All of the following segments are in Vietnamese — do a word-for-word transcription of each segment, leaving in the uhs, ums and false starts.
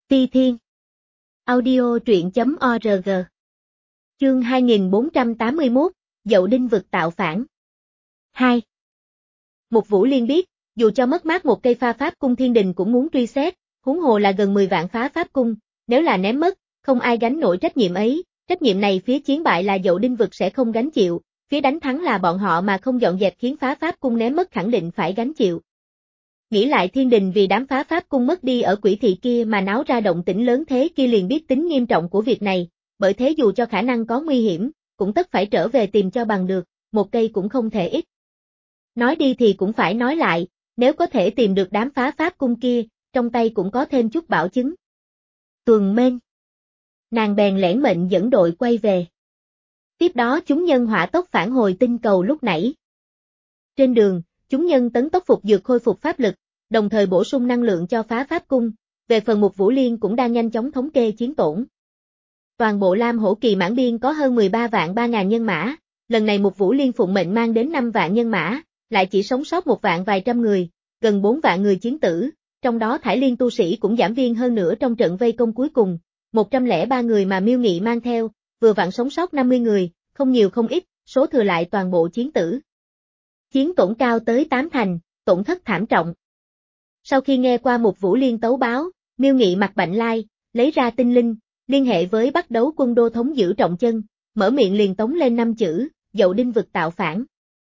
Ti Thiên. Audio truyện chấm org. Chương hai nghìn bốn trăm tám mươi mốt, Dậu Đinh vực tạo phản. hai. Mục Vũ Liên biết, dù cho mất mát một cây pha pháp cung thiên đình cũng muốn truy xét, huống hồ là gần mười vạn phá pháp cung, nếu là ném mất, không ai gánh nổi trách nhiệm ấy, trách nhiệm này phía chiến bại là Dậu Đinh vực sẽ không gánh chịu, phía đánh thắng là bọn họ mà không dọn dẹp khiến phá pháp cung ném mất khẳng định phải gánh chịu. Nghĩ lại thiên đình vì đám phá pháp cung mất đi ở Quỷ Thị kia mà náo ra động tĩnh lớn thế kia liền biết tính nghiêm trọng của việc này, bởi thế dù cho khả năng có nguy hiểm, cũng tất phải trở về tìm cho bằng được, một cây cũng không thể ít. Nói đi thì cũng phải nói lại, nếu có thể tìm được đám phá pháp cung kia, trong tay cũng có thêm chút bảo chứng. Tuần Mênh. Nàng bèn lẻn mệnh dẫn đội quay về. Tiếp đó chúng nhân hỏa tốc phản hồi tinh cầu lúc nãy. Trên đường, chúng nhân tấn tốc phục dược khôi phục pháp lực, đồng thời bổ sung năng lượng cho phá pháp cung, về phần Mục Vũ Liên cũng đang nhanh chóng thống kê chiến tổn. Toàn bộ Lam Hổ Kỳ mãn biên có hơn mười ba vạn ba ngàn nhân mã, lần này Mục Vũ Liên phụng mệnh mang đến năm vạn nhân mã, lại chỉ sống sót một vạn vài trăm người, gần bốn vạn người chiến tử, trong đó Thải Liên tu sĩ cũng giảm viên hơn nữa trong trận vây công cuối cùng, một trăm lẻ ba người mà Miêu Nghị mang theo, vừa vặn sống sót năm mươi người, không nhiều không ít, số thừa lại toàn bộ chiến tử. Chiến tổn cao tới tám thành, tổn thất thảm trọng. Sau khi nghe qua Mục Vũ Liên tấu báo, Miêu Nghị mặt bạnh lai, lấy ra tinh linh, liên hệ với bắt đấu quân đô thống Giữ Trọng Chân, mở miệng liền tống lên năm chữ, Dậu Đinh vực tạo phản.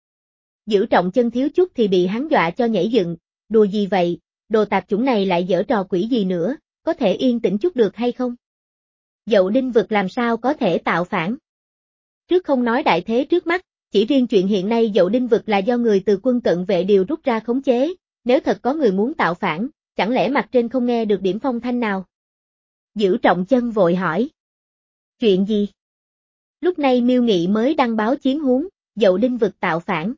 Giữ Trọng Chân thiếu chút thì bị hắn dọa cho nhảy dựng, đùa gì vậy, đồ tạp chủng này lại giở trò quỷ gì nữa, có thể yên tĩnh chút được hay không? Dậu Đinh vực làm sao có thể tạo phản? Trước không nói đại thế trước mắt, chỉ riêng chuyện hiện nay Dậu Đinh vực là do người từ quân cận vệ điều rút ra khống chế, nếu thật có người muốn tạo phản, chẳng lẽ mặt trên không nghe được điểm phong thanh nào? Giữ Trọng Chân vội hỏi. Chuyện gì? Lúc này Miêu Nghị mới đăng báo chiến huống, Dậu Đinh vực tạo phản.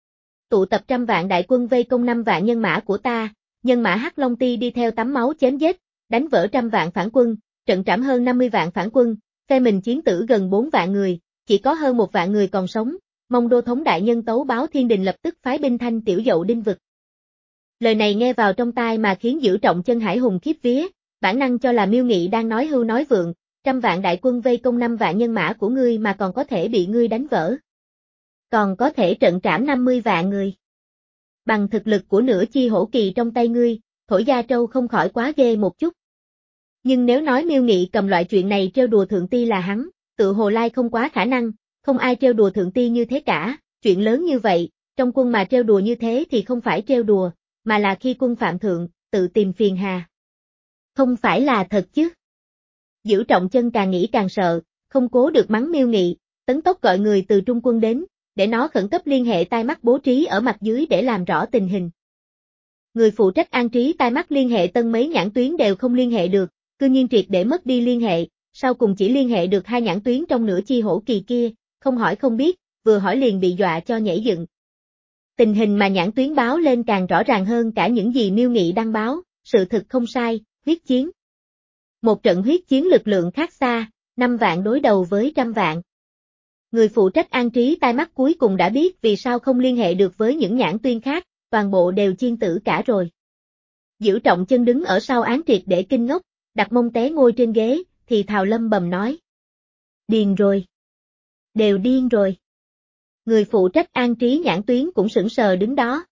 Tụ tập trăm vạn đại quân vây công năm vạn nhân mã của ta, nhân mã Hắc Long Ti đi theo tắm máu chém giết, đánh vỡ trăm vạn phản quân, trận trảm hơn năm mươi vạn phản quân, phe mình chiến tử gần bốn vạn người, chỉ có hơn một vạn người còn sống, mong đô thống đại nhân tấu báo thiên đình lập tức phái binh thanh tiểu Dậu Đinh vực. Lời này nghe vào trong tai mà khiến Giữ Trọng Chân hải hùng khiếp vía, bản năng cho là Miêu Nghị đang nói hưu nói vượng, trăm vạn đại quân vây công năm vạn nhân mã của ngươi mà còn có thể bị ngươi đánh vỡ. Còn có thể trận trảm năm mươi vạn người. Bằng thực lực của nửa chi hổ kỳ trong tay ngươi, thổi gia trâu không khỏi quá ghê một chút. Nhưng nếu nói Miêu Nghị cầm loại chuyện này trêu đùa thượng ti là hắn, tự hồ lai không quá khả năng, không ai trêu đùa thượng ti như thế cả, chuyện lớn như vậy, trong quân mà trêu đùa như thế thì không phải trêu đùa, mà là khi quân phạm thượng, tự tìm phiền hà. Không phải là thật chứ. Giữ Trọng Chân càng nghĩ càng sợ, không cố được mắng Miêu Nghị, tấn tốc gọi người từ trung quân đến, để nó khẩn cấp liên hệ tai mắt bố trí ở mặt dưới để làm rõ tình hình. Người phụ trách an trí tai mắt liên hệ tân mấy nhãn tuyến đều không liên hệ được, cư nhiên triệt để mất đi liên hệ, sau cùng chỉ liên hệ được hai nhãn tuyến trong nửa chi hổ kỳ kia, không hỏi không biết, vừa hỏi liền bị dọa cho nhảy dựng. Tình hình mà nhãn tuyến báo lên càng rõ ràng hơn cả những gì Miêu Nghị đăng báo, sự thực không sai, huyết chiến. Một trận huyết chiến lực lượng khác xa, năm vạn đối đầu với trăm vạn. Người phụ trách an trí tai mắt cuối cùng đã biết vì sao không liên hệ được với những nhãn tuyến khác, toàn bộ đều chiên tử cả rồi. Giữ Trọng Chân đứng ở sau án triệt để kinh ngốc, đặt mông té ngồi trên ghế, thì thào lầm bầm nói. Điên rồi. Đều điên rồi. Người phụ trách an trí nhãn tuyến cũng sững sờ đứng đó.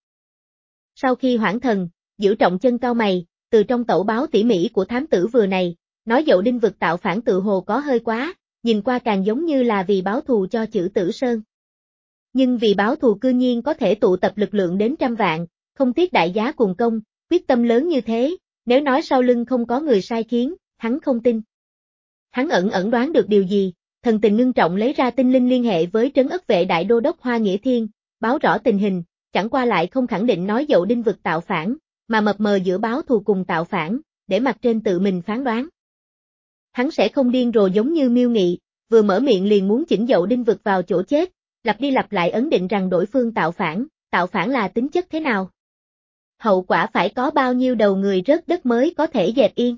Sau khi hoảng thần, Giữ Trọng Chân cau mày, từ trong tẩu báo tỉ mỉ của thám tử vừa này, nói Dậu Đinh vực tạo phản tự hồ có hơi quá, nhìn qua càng giống như là vì báo thù cho Chử Tử Sơn. Nhưng vì báo thù cư nhiên có thể tụ tập lực lượng đến trăm vạn, không tiếc đại giá cùng công, quyết tâm lớn như thế, nếu nói sau lưng không có người sai khiến, hắn không tin. Hắn ẩn ẩn đoán được điều gì, thần tình ngưng trọng lấy ra tinh linh liên hệ với trấn ất vệ đại đô đốc Hoa Nghĩa Thiên, báo rõ tình hình, chẳng qua lại không khẳng định nói Dậu Đinh vực tạo phản, mà mập mờ giữa báo thù cùng tạo phản, để mặt trên tự mình phán đoán. Hắn sẽ không điên rồ giống như Miêu Nghị, vừa mở miệng liền muốn chỉnh Dậu Đinh vực vào chỗ chết, lặp đi lặp lại ấn định rằng đối phương tạo phản, tạo phản là tính chất thế nào. Hậu quả phải có bao nhiêu đầu người rớt đất mới có thể dẹp yên.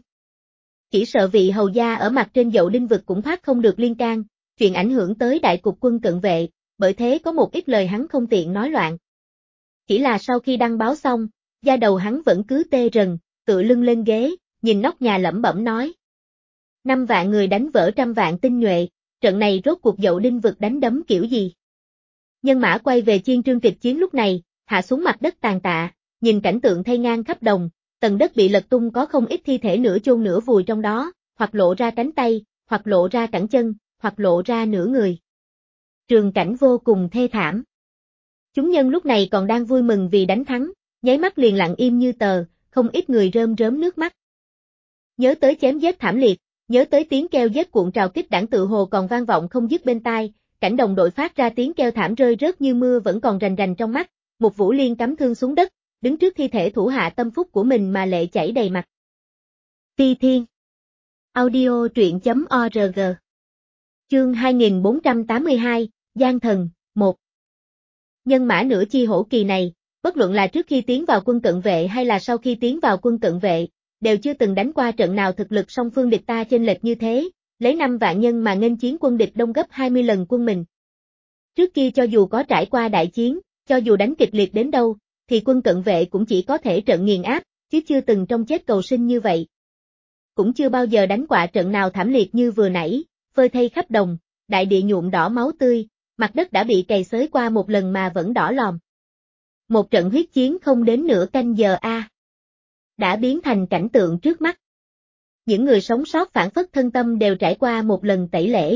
Chỉ sợ vị hầu gia ở mặt trên Dậu Đinh vực cũng thoát không được liên can, chuyện ảnh hưởng tới đại cục quân cận vệ, bởi thế có một ít lời hắn không tiện nói loạn. Chỉ là sau khi đăng báo xong, da đầu hắn vẫn cứ tê rần, tựa lưng lên ghế, nhìn nóc nhà lẩm bẩm nói. Năm vạn người đánh vỡ trăm vạn tinh nhuệ, trận này rốt cuộc Dậu Đinh vực đánh đấm kiểu gì? Nhân mã quay về chiên trương kịch chiến lúc này, hạ xuống mặt đất tàn tạ, nhìn cảnh tượng thay ngang khắp đồng, tầng đất bị lật tung có không ít thi thể nửa chôn nửa vùi trong đó, hoặc lộ ra cánh tay, hoặc lộ ra cẳng chân, hoặc lộ ra nửa người. Trường cảnh vô cùng thê thảm. Chúng nhân lúc này còn đang vui mừng vì đánh thắng, nháy mắt liền lặng im như tờ, không ít người rơm rớm nước mắt. Nhớ tới chém giết thảm liệt, nhớ tới tiếng kêu giết cuộn trào kích đảng tự hồ còn vang vọng không dứt bên tai, cảnh đồng đội phát ra tiếng kêu thảm rơi rớt như mưa vẫn còn rành rành trong mắt, một Vũ Liên cắm thương xuống đất, đứng trước thi thể thủ hạ tâm phúc của mình mà lệ chảy đầy mặt. Phi Thiên Audio truyện chấm org Chương hai nghìn bốn trăm tám mươi hai, Giang Thần, một Nhân mã nửa chi hổ kỳ này, bất luận là trước khi tiến vào quân cận vệ hay là sau khi tiến vào quân cận vệ, đều chưa từng đánh qua trận nào thực lực song phương địch ta chênh lệch như thế, lấy năm vạn nhân mà nghênh chiến quân địch đông gấp hai mươi lần quân mình. Trước kia cho dù có trải qua đại chiến, cho dù đánh kịch liệt đến đâu, thì quân cận vệ cũng chỉ có thể trận nghiền áp, chứ chưa từng trong chết cầu sinh như vậy. Cũng chưa bao giờ đánh qua trận nào thảm liệt như vừa nãy, phơi thây khắp đồng, đại địa nhuộm đỏ máu tươi, mặt đất đã bị cày xới qua một lần mà vẫn đỏ lòm. Một trận huyết chiến không đến nửa canh giờ a, à, đã biến thành cảnh tượng trước mắt. Những người sống sót phản phất thân tâm đều trải qua một lần tẩy lễ.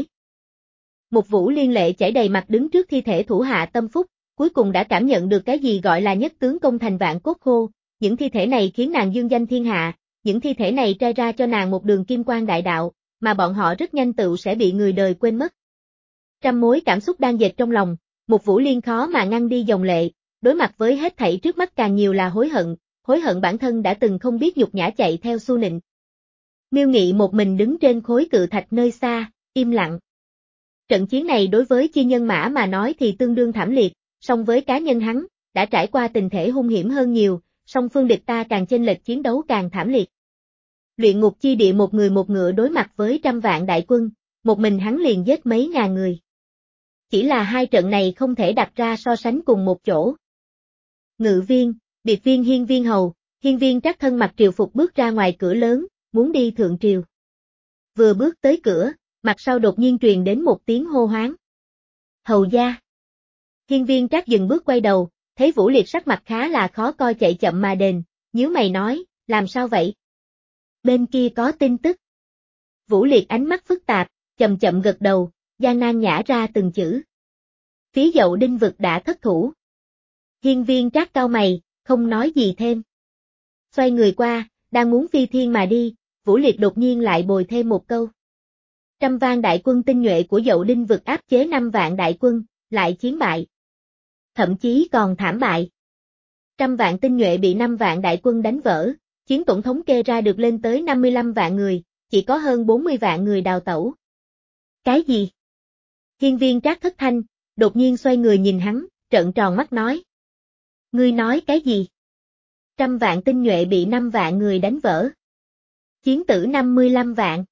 Một Vũ Liên lệ chảy đầy mặt đứng trước thi thể thủ hạ tâm phúc, cuối cùng đã cảm nhận được cái gì gọi là nhất tướng công thành vạn cốt khô, những thi thể này khiến nàng dương danh thiên hạ, những thi thể này trai ra cho nàng một đường kim quan đại đạo, mà bọn họ rất nhanh tự sẽ bị người đời quên mất. Trăm mối cảm xúc đang dệt trong lòng, một Vũ Liên khó mà ngăn đi dòng lệ, đối mặt với hết thảy trước mắt càng nhiều là hối hận, hối hận bản thân đã từng không biết nhục nhã chạy theo xu nịnh. Miêu Nghị một mình đứng trên khối cự thạch nơi xa, im lặng. Trận chiến này đối với chi nhân mã mà nói thì tương đương thảm liệt, song với cá nhân hắn, đã trải qua tình thể hung hiểm hơn nhiều, song phương địch ta càng chênh lệch chiến đấu càng thảm liệt. Luyện ngục chi địa một người một ngựa đối mặt với trăm vạn đại quân, một mình hắn liền giết mấy ngàn người. Chỉ là hai trận này không thể đặt ra so sánh cùng một chỗ. Ngự viên, biệt viên hiên viên hầu, hiên viên Trác thân mặc triều phục bước ra ngoài cửa lớn, muốn đi thượng triều. Vừa bước tới cửa, mặt sau đột nhiên truyền đến một tiếng hô hoáng. Hầu gia. Hiên viên Trác dừng bước quay đầu, thấy Vũ Liệt sắc mặt khá là khó coi chạy chậm mà đền, nhíu mày nói, làm sao vậy? Bên kia có tin tức. Vũ Liệt ánh mắt phức tạp, chậm chậm gật đầu, gian nan nhả ra từng chữ. Phía Dậu Đinh vực đã thất thủ. Hiên viên Trác cau mày, không nói gì thêm. Xoay người qua, đang muốn phi thiên mà đi, Vũ Liệt đột nhiên lại bồi thêm một câu. Trăm vạn đại quân tinh nhuệ của Dậu Đinh vực áp chế năm vạn đại quân, lại chiến bại. Thậm chí còn thảm bại. Trăm vạn tinh nhuệ bị năm vạn đại quân đánh vỡ, chiến tổng thống kê ra được lên tới năm mươi lăm vạn người, chỉ có hơn bốn mươi vạn người đào tẩu. Cái gì? Hiên viên Trác thất thanh, đột nhiên xoay người nhìn hắn, trợn tròn mắt nói. Ngươi nói cái gì? Trăm vạn tinh nhuệ bị năm vạn người đánh vỡ. Chiến tử năm mươi lăm vạn.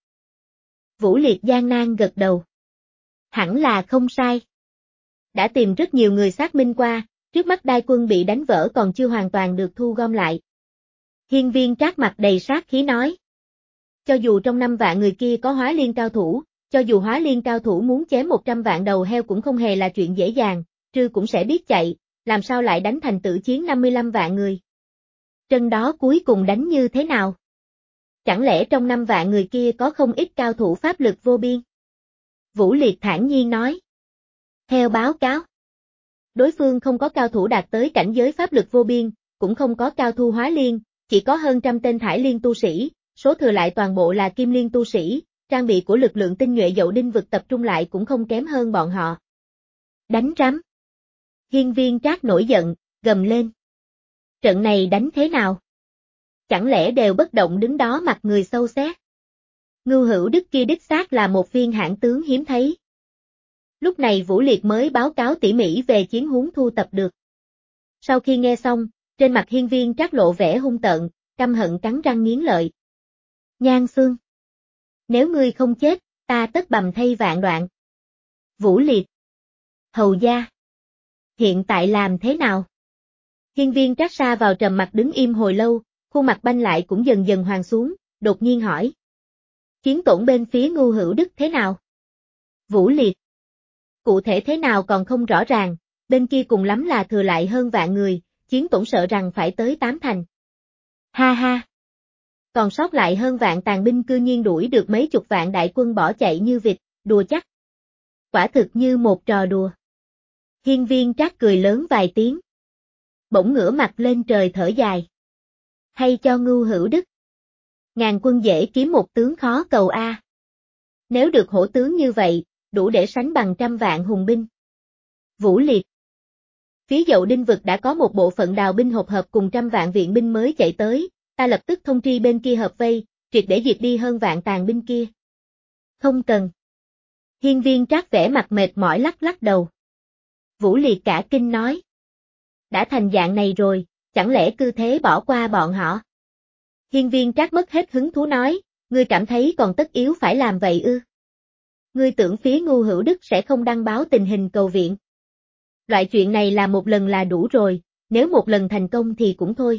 Vũ Liệt gian nan gật đầu. Hẳn là không sai. Đã tìm rất nhiều người xác minh qua, trước mắt đại quân bị đánh vỡ còn chưa hoàn toàn được thu gom lại. Hiên viên Trác mặt đầy sát khí nói. Cho dù trong năm vạn người kia có hóa liên cao thủ, cho dù hóa liên cao thủ muốn chém một trăm vạn đầu heo cũng không hề là chuyện dễ dàng, trừ cũng sẽ biết chạy, làm sao lại đánh thành tử chiến năm mươi lăm vạn người. Trận đó cuối cùng đánh như thế nào? Chẳng lẽ trong năm vạn người kia có không ít cao thủ pháp lực vô biên? Vũ Liệt thản nhiên nói. Theo báo cáo, đối phương không có cao thủ đạt tới cảnh giới pháp lực vô biên, cũng không có cao thu hóa liên, chỉ có hơn trăm tên thải liên tu sĩ, số thừa lại toàn bộ là kim liên tu sĩ, trang bị của lực lượng tinh nhuệ Dậu Đinh vực tập trung lại cũng không kém hơn bọn họ. Đánh rắm. Hiên viên Trác nổi giận, gầm lên. Trận này đánh thế nào? Chẳng lẽ đều bất động đứng đó mặt người sâu xét? Ngưu Hữu Đức kia đích xác là một viên hãn tướng hiếm thấy. Lúc này Vũ Liệt mới báo cáo tỉ mỉ về chiến huống thu tập được. Sau khi nghe xong, trên mặt hiên viên Trác lộ vẻ hung tợn, căm hận cắn răng nghiến lợi. Nhan Xương. Nếu ngươi không chết, ta tất bầm thây vạn đoạn. Vũ Liệt. Hầu gia. Hiện tại làm thế nào? Hiên viên Trác sa vào trầm mặt đứng im hồi lâu, khuôn mặt banh lại cũng dần dần hoàn xuống, đột nhiên hỏi. Chiến tổn bên phía Ngưu Hữu Đức thế nào? Vũ Liệt. Cụ thể thế nào còn không rõ ràng, bên kia cùng lắm là thừa lại hơn vạn người, chiến tổn sợ rằng phải tới tám thành. Ha ha. Còn sót lại hơn vạn tàn binh cư nhiên đuổi được mấy chục vạn đại quân bỏ chạy như vịt, đùa chắc. Quả thực như một trò đùa. Hiên Viên Trác cười lớn vài tiếng. Bỗng ngửa mặt lên trời thở dài. Hay cho Ngưu Hữu Đức. Ngàn quân dễ kiếm một tướng khó cầu a. Nếu được hổ tướng như vậy, đủ để sánh bằng trăm vạn hùng binh. Vũ Liệt. Phía Dậu Đinh vực đã có một bộ phận đào binh hộp hợp cùng trăm vạn viện binh mới chạy tới, ta lập tức thông tri bên kia hợp vây, triệt để diệt đi hơn vạn tàn binh kia. Không cần. Hiên Viên Trác vẻ mặt mệt mỏi lắc lắc đầu. Vũ Liệt cả kinh nói. Đã thành dạng này rồi, chẳng lẽ cứ thế bỏ qua bọn họ? Hiên Viên Trác mất hết hứng thú nói, ngươi cảm thấy còn tất yếu phải làm vậy ư? Ngươi tưởng phía Ngưu Hữu Đức sẽ không đăng báo tình hình cầu viện. Loại chuyện này là một lần là đủ rồi, nếu một lần thành công thì cũng thôi.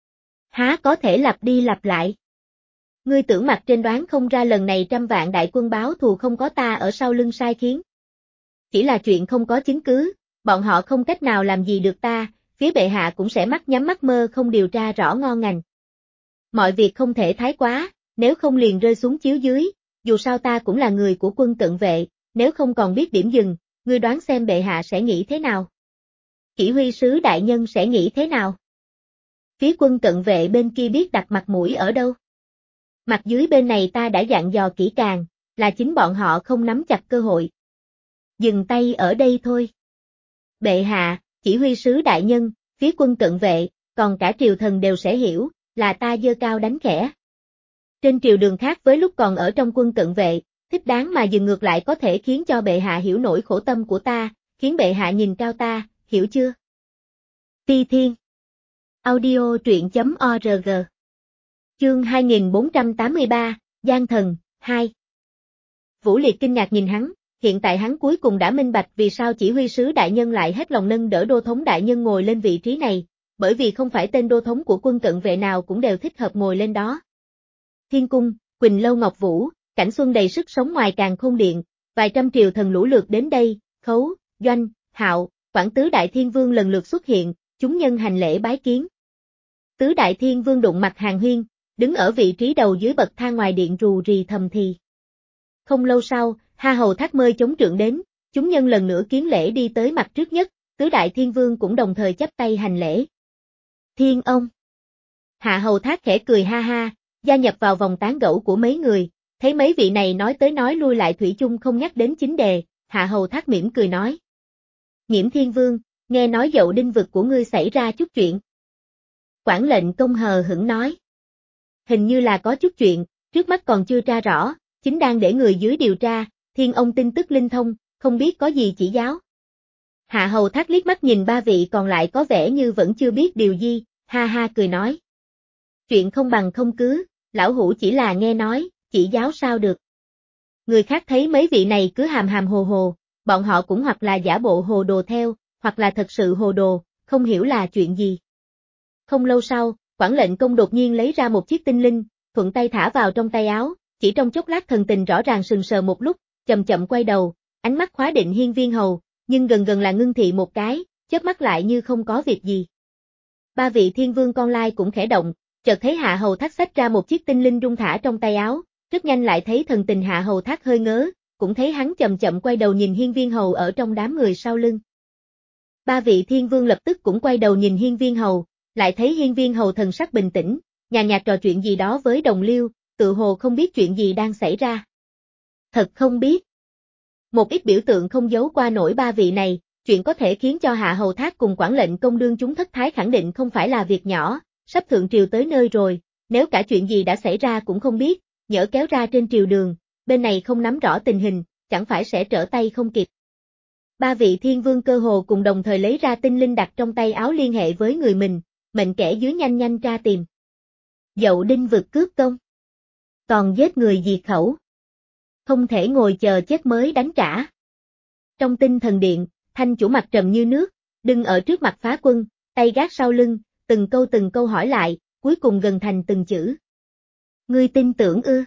Há có thể lặp đi lặp lại. Ngươi tưởng mặt trên đoán không ra lần này trăm vạn đại quân báo thù không có ta ở sau lưng sai khiến. Chỉ là chuyện không có chứng cứ, bọn họ không cách nào làm gì được ta, phía bệ hạ cũng sẽ mắt nhắm mắt mơ không điều tra rõ ngon ngành. Mọi việc không thể thái quá, nếu không liền rơi xuống chiếu dưới, dù sao ta cũng là người của quân cận vệ, nếu không còn biết điểm dừng, ngươi đoán xem bệ hạ sẽ nghĩ thế nào? Chỉ huy sứ đại nhân sẽ nghĩ thế nào? Phía quân cận vệ bên kia biết đặt mặt mũi ở đâu? Mặt dưới bên này ta đã dặn dò kỹ càng, là chính bọn họ không nắm chặt cơ hội. Dừng tay ở đây thôi. Bệ hạ, chỉ huy sứ đại nhân, phía quân cận vệ, còn cả triều thần đều sẽ hiểu, là ta giơ cao đánh khẽ. Trên triều đường khác với lúc còn ở trong quân cận vệ, thích đáng mà dừng ngược lại có thể khiến cho bệ hạ hiểu nổi khổ tâm của ta, khiến bệ hạ nhìn cao ta, hiểu chưa? Ti Thiên. Audio truyện chấm org. Chương hai nghìn bốn trăm tám mươi ba, Giang Thần, hai. Vũ Liệt kinh ngạc nhìn hắn, hiện tại hắn cuối cùng đã minh bạch vì sao chỉ huy sứ đại nhân lại hết lòng nâng đỡ đô thống đại nhân ngồi lên vị trí này, bởi vì không phải tên đô thống của quân cận vệ nào cũng đều thích hợp ngồi lên đó. Thiên cung, Quỳnh Lâu Ngọc Vũ, cảnh xuân đầy sức sống ngoài Càn Khôn Điện, vài trăm triều thần lũ lượt đến đây, Khấu, Doanh, Hạo, Quảng tứ đại thiên vương lần lượt xuất hiện, chúng nhân hành lễ bái kiến. Tứ đại thiên vương đụng mặt Hàn Huyên, đứng ở vị trí đầu dưới bậc thang ngoài điện rù rì thầm thì. Không lâu sau, Ha Hầu Thác mơi chống trượng đến, chúng nhân lần nữa kiến lễ đi tới mặt trước nhất, tứ đại thiên vương cũng đồng thời chắp tay hành lễ. Thiên ông. Hạ Hầu Thác khẽ cười ha ha, gia nhập vào vòng tán gẫu của mấy người, thấy mấy vị này nói tới nói lui lại thủy chung không nhắc đến chính đề, Hạ Hầu Thác mỉm cười nói. Nghiễm Thiên Vương, nghe nói Dậu Đinh vực của ngươi xảy ra chút chuyện. Quản lệnh công hờ hững nói. Hình như là có chút chuyện, trước mắt còn chưa tra rõ, chính đang để người dưới điều tra, Thiên ông tin tức linh thông, không biết có gì chỉ giáo. Hạ Hầu Thác liếc mắt nhìn ba vị còn lại có vẻ như vẫn chưa biết điều gì, ha ha cười nói. Chuyện không bằng không cứ, lão hủ chỉ là nghe nói, chỉ giáo sao được. Người khác thấy mấy vị này cứ hàm hàm hồ hồ, bọn họ cũng hoặc là giả bộ hồ đồ theo, hoặc là thật sự hồ đồ, không hiểu là chuyện gì. Không lâu sau, quản lệnh công đột nhiên lấy ra một chiếc tinh linh, thuận tay thả vào trong tay áo, chỉ trong chốc lát thần tình rõ ràng sừng sờ một lúc, chậm chậm quay đầu, ánh mắt khóa định Hiên Viên Hầu, nhưng gần gần là ngưng thị một cái, chớp mắt lại như không có việc gì. Ba vị thiên vương con lai cũng khẽ động, chợt thấy Hạ Hầu Thác xách ra một chiếc tinh linh rung thả trong tay áo, rất nhanh lại thấy thần tình Hạ Hầu Thác hơi ngớ, cũng thấy hắn chậm chậm quay đầu nhìn Hiên Viên Hầu ở trong đám người sau lưng. Ba vị thiên vương lập tức cũng quay đầu nhìn Hiên Viên Hầu, lại thấy Hiên Viên Hầu thần sắc bình tĩnh, nhàn nhạt trò chuyện gì đó với đồng liêu, tự hồ không biết chuyện gì đang xảy ra. Thật không biết. Một ít biểu tượng không giấu qua nổi ba vị này, chuyện có thể khiến cho Hạ Hầu Thác cùng quản lệnh công đương chúng thất thái khẳng định không phải là việc nhỏ, sắp thượng triều tới nơi rồi, nếu cả chuyện gì đã xảy ra cũng không biết, nhỡ kéo ra trên triều đường, bên này không nắm rõ tình hình, chẳng phải sẽ trở tay không kịp. Ba vị thiên vương cơ hồ cùng đồng thời lấy ra tinh linh đặt trong tay áo liên hệ với người mình, mệnh kẻ dưới nhanh nhanh tra tìm. Dậu Đinh vực cướp công. Còn giết người diệt khẩu. Không thể ngồi chờ chết mới đánh trả. Trong tinh thần điện, Thanh chủ mặt trầm như nước, đứng ở trước mặt phá quân, tay gác sau lưng, từng câu từng câu hỏi lại, cuối cùng gần thành từng chữ. Ngươi tin tưởng ư?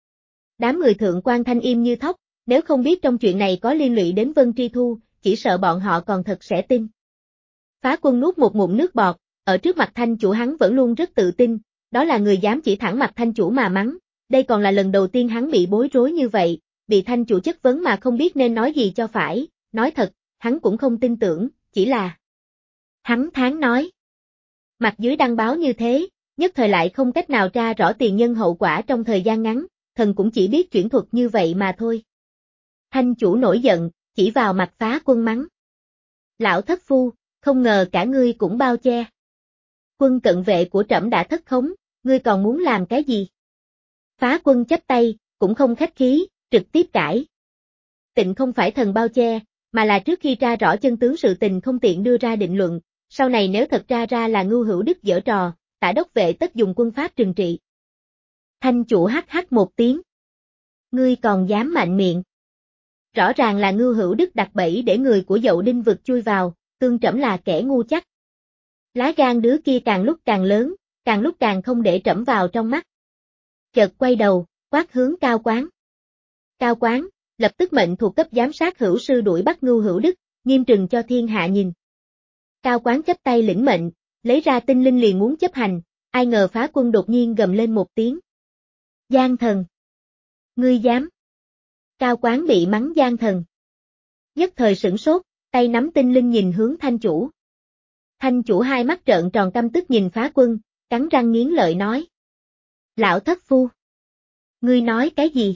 Đám người Thượng quan Thanh im như thóc, nếu không biết trong chuyện này có liên lụy đến Vân Tri Thu, chỉ sợ bọn họ còn thật sẽ tin. Phá Quân nuốt một ngụm nước bọt, ở trước mặt Thanh chủ hắn vẫn luôn rất tự tin, đó là người dám chỉ thẳng mặt Thanh chủ mà mắng, đây còn là lần đầu tiên hắn bị bối rối như vậy, bị Thanh chủ chất vấn mà không biết nên nói gì cho phải, nói thật, hắn cũng không tin tưởng, chỉ là... Hắn tháng nói. Mặt dưới đăng báo như thế, nhất thời lại không cách nào tra rõ tiền nhân hậu quả trong thời gian ngắn, thần cũng chỉ biết chuyển thuật như vậy mà thôi. Thanh chủ nổi giận, chỉ vào mặt Phá Quân mắng. Lão thất phu, không ngờ cả ngươi cũng bao che. Quân cận vệ của trẫm đã thất khống, ngươi còn muốn làm cái gì? Phá Quân chắp tay, cũng không khách khí, trực tiếp cãi. Tịnh không phải thần bao che, mà là trước khi tra rõ chân tướng sự tình không tiện đưa ra định luận, sau này nếu thật ra ra là Ngưu Hữu Đức giở trò, Tả đốc vệ tất dùng quân pháp trừng trị. Thanh chủ hắc hắc một tiếng. Ngươi còn dám mạnh miệng. Rõ ràng là Ngưu Hữu Đức đặt bẫy để người của Dậu Đinh vực chui vào, tương trẫm là kẻ ngu chắc. Lá gan đứa kia càng lúc càng lớn, càng lúc càng không để trẫm vào trong mắt. Chợt quay đầu, quát hướng Cao Quán. Cao Quán, lập tức mệnh thuộc cấp giám sát hữu sư đuổi bắt Ngưu Hữu Đức, nghiêm trừng cho thiên hạ nhìn. Cao Quán chấp tay lĩnh mệnh, lấy ra tinh linh liền muốn chấp hành, ai ngờ Phá Quân đột nhiên gầm lên một tiếng. Gian thần! Ngươi dám! Cao Quán bị mắng gian thần. Nhất thời sửng sốt, tay nắm tinh linh nhìn hướng Thanh chủ. Thanh chủ hai mắt trợn tròn căm tức nhìn Phá Quân, cắn răng nghiến lợi nói. Lão thất phu! Ngươi nói cái gì?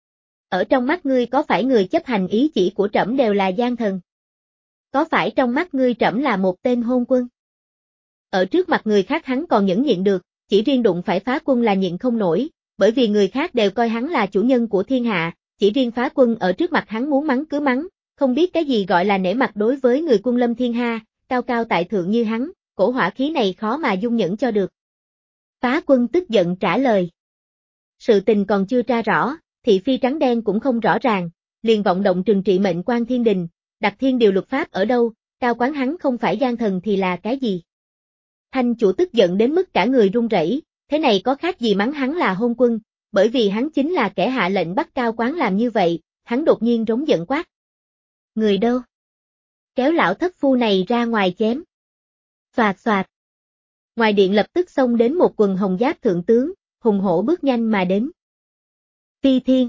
Ở trong mắt ngươi có phải người chấp hành ý chỉ của trẫm đều là gian thần? Có phải trong mắt ngươi trẫm là một tên hôn quân? Ở trước mặt người khác hắn còn nhẫn nhịn được, chỉ riêng đụng phải Phá Quân là nhịn không nổi, bởi vì người khác đều coi hắn là chủ nhân của thiên hạ, chỉ riêng Phá Quân ở trước mặt hắn muốn mắng cứ mắng, không biết cái gì gọi là nể mặt đối với người quân lâm thiên ha, cao cao tại thượng như hắn, cổ hỏa khí này khó mà dung nhẫn cho được. Phá Quân tức giận trả lời. Sự tình còn chưa tra rõ, thị phi trắng đen cũng không rõ ràng, liền vọng động trừng trị mệnh quan thiên đình, đặt thiên điều luật pháp ở đâu, Cao Quán hắn không phải gian thần thì là cái gì? Thanh chủ tức giận đến mức cả người run rẩy, thế này có khác gì mắng hắn là hôn quân, bởi vì hắn chính là kẻ hạ lệnh bắt Cao Quán làm như vậy, hắn đột nhiên rống giận quát. Người đâu? Kéo lão thất phu này ra ngoài chém. Xoạt xoạt. Ngoài điện lập tức xông đến một quần hồng giáp thượng tướng, hùng hổ bước nhanh mà đến. Phi Thiên.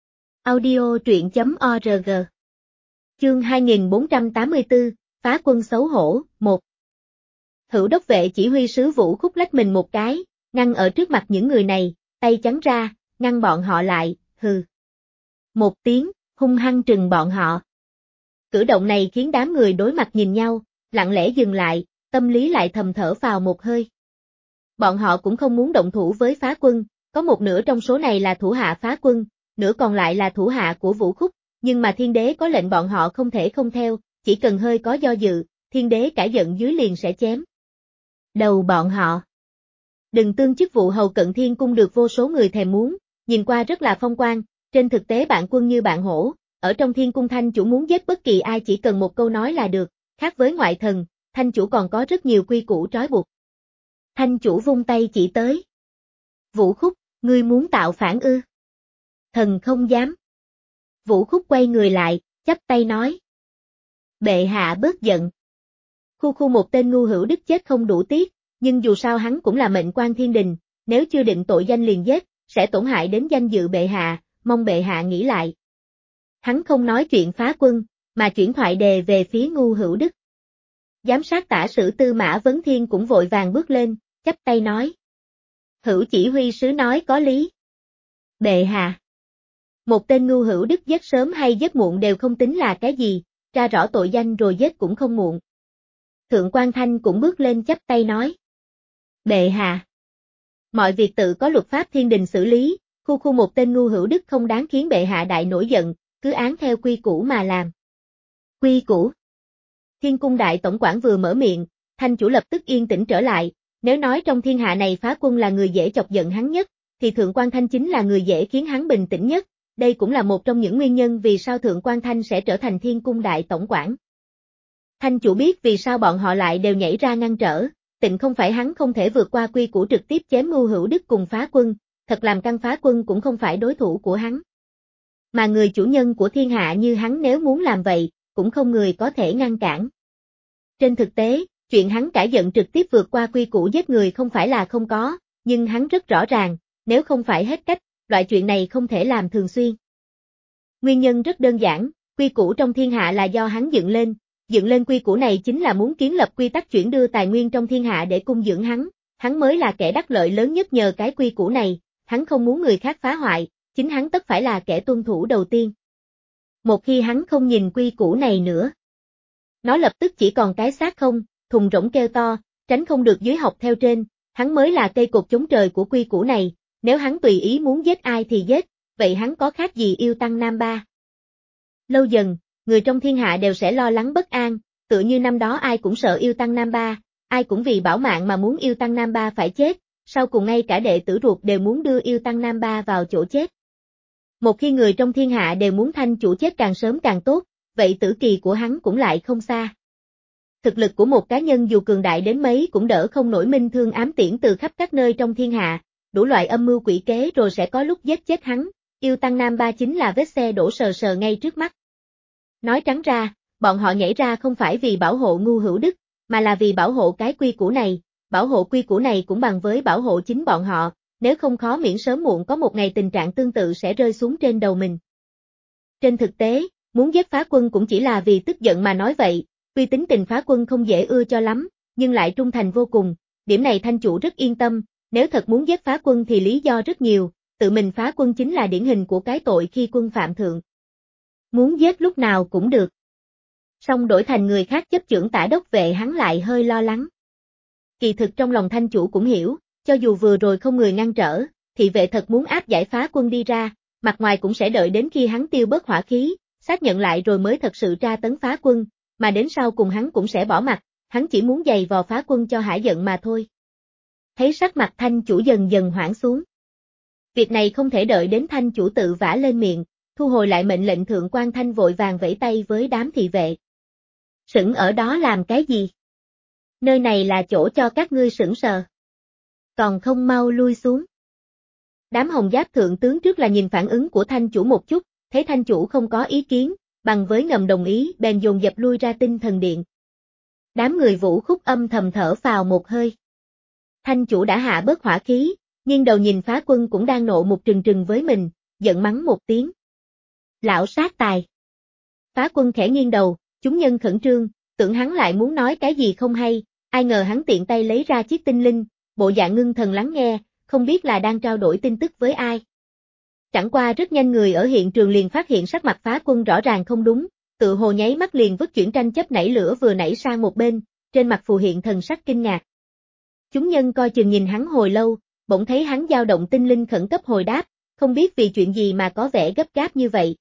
Audio truyện chấm org. Chương hai nghìn bốn trăm tám mươi tư, Phá Quân xấu hổ, một. Hữu đốc vệ chỉ huy sứ Vũ Khúc lách mình một cái, ngăn ở trước mặt những người này, tay chắn ra, ngăn bọn họ lại, hừ. Một tiếng, hung hăng trừng bọn họ. Cử động này khiến đám người đối mặt nhìn nhau, lặng lẽ dừng lại, tâm lý lại thầm thở phào một hơi. Bọn họ cũng không muốn động thủ với Phá Quân, có một nửa trong số này là thủ hạ Phá Quân, nửa còn lại là thủ hạ của Vũ Khúc, nhưng mà thiên đế có lệnh bọn họ không thể không theo, chỉ cần hơi có do dự, thiên đế cả giận dưới liền sẽ chém đầu bọn họ. Đừng tương chức vụ hầu cận thiên cung được vô số người thèm muốn, nhìn qua rất là phong quang, trên thực tế bạn quân như bạn hổ, ở trong thiên cung thanh chủ muốn giết bất kỳ ai chỉ cần một câu nói là được, khác với ngoại thần, thanh chủ còn có rất nhiều quy củ trói buộc. Thanh chủ vung tay chỉ tới. Vũ Khúc, ngươi muốn tạo phản ư? Thần không dám. Vũ Khúc quay người lại, chắp tay nói. Bệ hạ bớt giận. Khu khu một tên Ngưu Hữu Đức chết không đủ tiếc, nhưng dù sao hắn cũng là mệnh quan thiên đình, nếu chưa định tội danh liền giết, sẽ tổn hại đến danh dự bệ hạ, mong bệ hạ nghĩ lại. Hắn không nói chuyện Phá Quân, mà chuyển thoại đề về phía Ngưu Hữu Đức. Giám sát tả sử Tư Mã Vấn Thiên cũng vội vàng bước lên, chắp tay nói. Hữu chỉ huy sứ nói có lý. Bệ hạ. Một tên Ngưu Hữu Đức giết sớm hay giết muộn đều không tính là cái gì, tra rõ tội danh rồi giết cũng không muộn. Thượng quan Thanh cũng bước lên chắp tay nói. Bệ hạ. Mọi việc tự có luật pháp thiên đình xử lý, khu khu một tên Ngưu Hữu Đức không đáng khiến bệ hạ đại nổi giận, cứ án theo quy củ mà làm. Quy củ. Thiên cung đại tổng quản vừa mở miệng, Thanh chủ lập tức yên tĩnh trở lại, nếu nói trong thiên hạ này Phá Quân là người dễ chọc giận hắn nhất, thì Thượng quan Thanh chính là người dễ khiến hắn bình tĩnh nhất, đây cũng là một trong những nguyên nhân vì sao Thượng quan Thanh sẽ trở thành thiên cung đại tổng quản. Thanh chủ biết vì sao bọn họ lại đều nhảy ra ngăn trở, tịnh không phải hắn không thể vượt qua quy củ trực tiếp chém Ngưu Hữu Đức cùng Phá Quân, thật làm Căn Phá Quân cũng không phải đối thủ của hắn. Mà người chủ nhân của thiên hạ như hắn nếu muốn làm vậy, cũng không người có thể ngăn cản. Trên thực tế, chuyện hắn cãi giận trực tiếp vượt qua quy củ giết người không phải là không có, nhưng hắn rất rõ ràng, nếu không phải hết cách, loại chuyện này không thể làm thường xuyên. Nguyên nhân rất đơn giản, quy củ trong thiên hạ là do hắn dựng lên, dựng lên quy củ này chính là muốn kiến lập quy tắc chuyển đưa tài nguyên trong thiên hạ để cung dưỡng hắn, hắn mới là kẻ đắc lợi lớn nhất nhờ cái quy củ này, hắn không muốn người khác phá hoại, chính hắn tất phải là kẻ tuân thủ đầu tiên. Một khi hắn không nhìn quy củ này nữa, nó lập tức chỉ còn cái xác không, thùng rỗng kêu to, tránh không được dưới học theo trên, hắn mới là cây cột chống trời của quy củ này, nếu hắn tùy ý muốn giết ai thì giết, vậy hắn có khác gì yêu tăng nam ba. Lâu dần, người trong thiên hạ đều sẽ lo lắng bất an, tựa như năm đó ai cũng sợ yêu tăng nam ba, ai cũng vì bảo mạng mà muốn yêu tăng nam ba phải chết, sau cùng ngay cả đệ tử ruột đều muốn đưa yêu tăng nam ba vào chỗ chết. Một khi người trong thiên hạ đều muốn Thanh chủ chết càng sớm càng tốt, vậy tử kỳ của hắn cũng lại không xa. Thực lực của một cá nhân dù cường đại đến mấy cũng đỡ không nổi minh thương ám tiễn từ khắp các nơi trong thiên hạ, đủ loại âm mưu quỷ kế rồi sẽ có lúc giết chết hắn, yêu tăng nam ba chính là vết xe đổ sờ sờ ngay trước mắt. Nói trắng ra, bọn họ nhảy ra không phải vì bảo hộ Ngu Hữu Đức, mà là vì bảo hộ cái quy củ này, bảo hộ quy củ này cũng bằng với bảo hộ chính bọn họ, nếu không khó miễn sớm muộn có một ngày tình trạng tương tự sẽ rơi xuống trên đầu mình. Trên thực tế, muốn giết Phá Quân cũng chỉ là vì tức giận mà nói vậy, tuy tính tình Phá Quân không dễ ưa cho lắm, nhưng lại trung thành vô cùng, điểm này Thanh chủ rất yên tâm, nếu thật muốn giết Phá Quân thì lý do rất nhiều, tự mình Phá Quân chính là điển hình của cái tội khi quân phạm thượng. Muốn giết lúc nào cũng được. Song đổi thành người khác chấp chưởng Tả Đốc Vệ hắn lại hơi lo lắng. Kỳ thực trong lòng Thanh chủ cũng hiểu, cho dù vừa rồi không người ngăn trở, thị vệ thật muốn áp giải Phá Quân đi ra, mặt ngoài cũng sẽ đợi đến khi hắn tiêu bớt hỏa khí, xác nhận lại rồi mới thật sự tra tấn Phá Quân, mà đến sau cùng hắn cũng sẽ bỏ mặt, hắn chỉ muốn giày vò Phá Quân cho hả giận mà thôi. Thấy sắc mặt Thanh chủ dần dần hoảng xuống. Việc này không thể đợi đến Thanh chủ tự vả lên miệng, thu hồi lại mệnh lệnh thượng quan Thanh vội vàng vẫy tay với đám thị vệ. Sững ở đó làm cái gì? Nơi này là chỗ cho các ngươi sững sờ. Còn không mau lui xuống. Đám hồng giáp thượng tướng trước là nhìn phản ứng của Thanh chủ một chút, thấy Thanh chủ không có ý kiến, bằng với ngầm đồng ý bèn dồn dập lui ra Tinh Thần Điện. Đám người Vũ Khúc âm thầm thở phào một hơi. Thanh chủ đã hạ bớt hỏa khí, nhưng đầu nhìn Phá Quân cũng đang nộ một trừng trừng với mình, giận mắng một tiếng. Lão sát tài. Phá Quân khẽ nghiêng đầu, chúng nhân khẩn trương, tưởng hắn lại muốn nói cái gì không hay, ai ngờ hắn tiện tay lấy ra chiếc tinh linh, bộ dạng ngưng thần lắng nghe, không biết là đang trao đổi tin tức với ai. Chẳng qua rất nhanh người ở hiện trường liền phát hiện sắc mặt Phá Quân rõ ràng không đúng, tự hồ nháy mắt liền vứt chuyển tranh chấp nảy lửa vừa nảy sang một bên, trên mặt phù hiện thần sắc kinh ngạc. Chúng nhân coi chừng nhìn hắn hồi lâu, bỗng thấy hắn dao động tinh linh khẩn cấp hồi đáp, không biết vì chuyện gì mà có vẻ gấp gáp như vậy.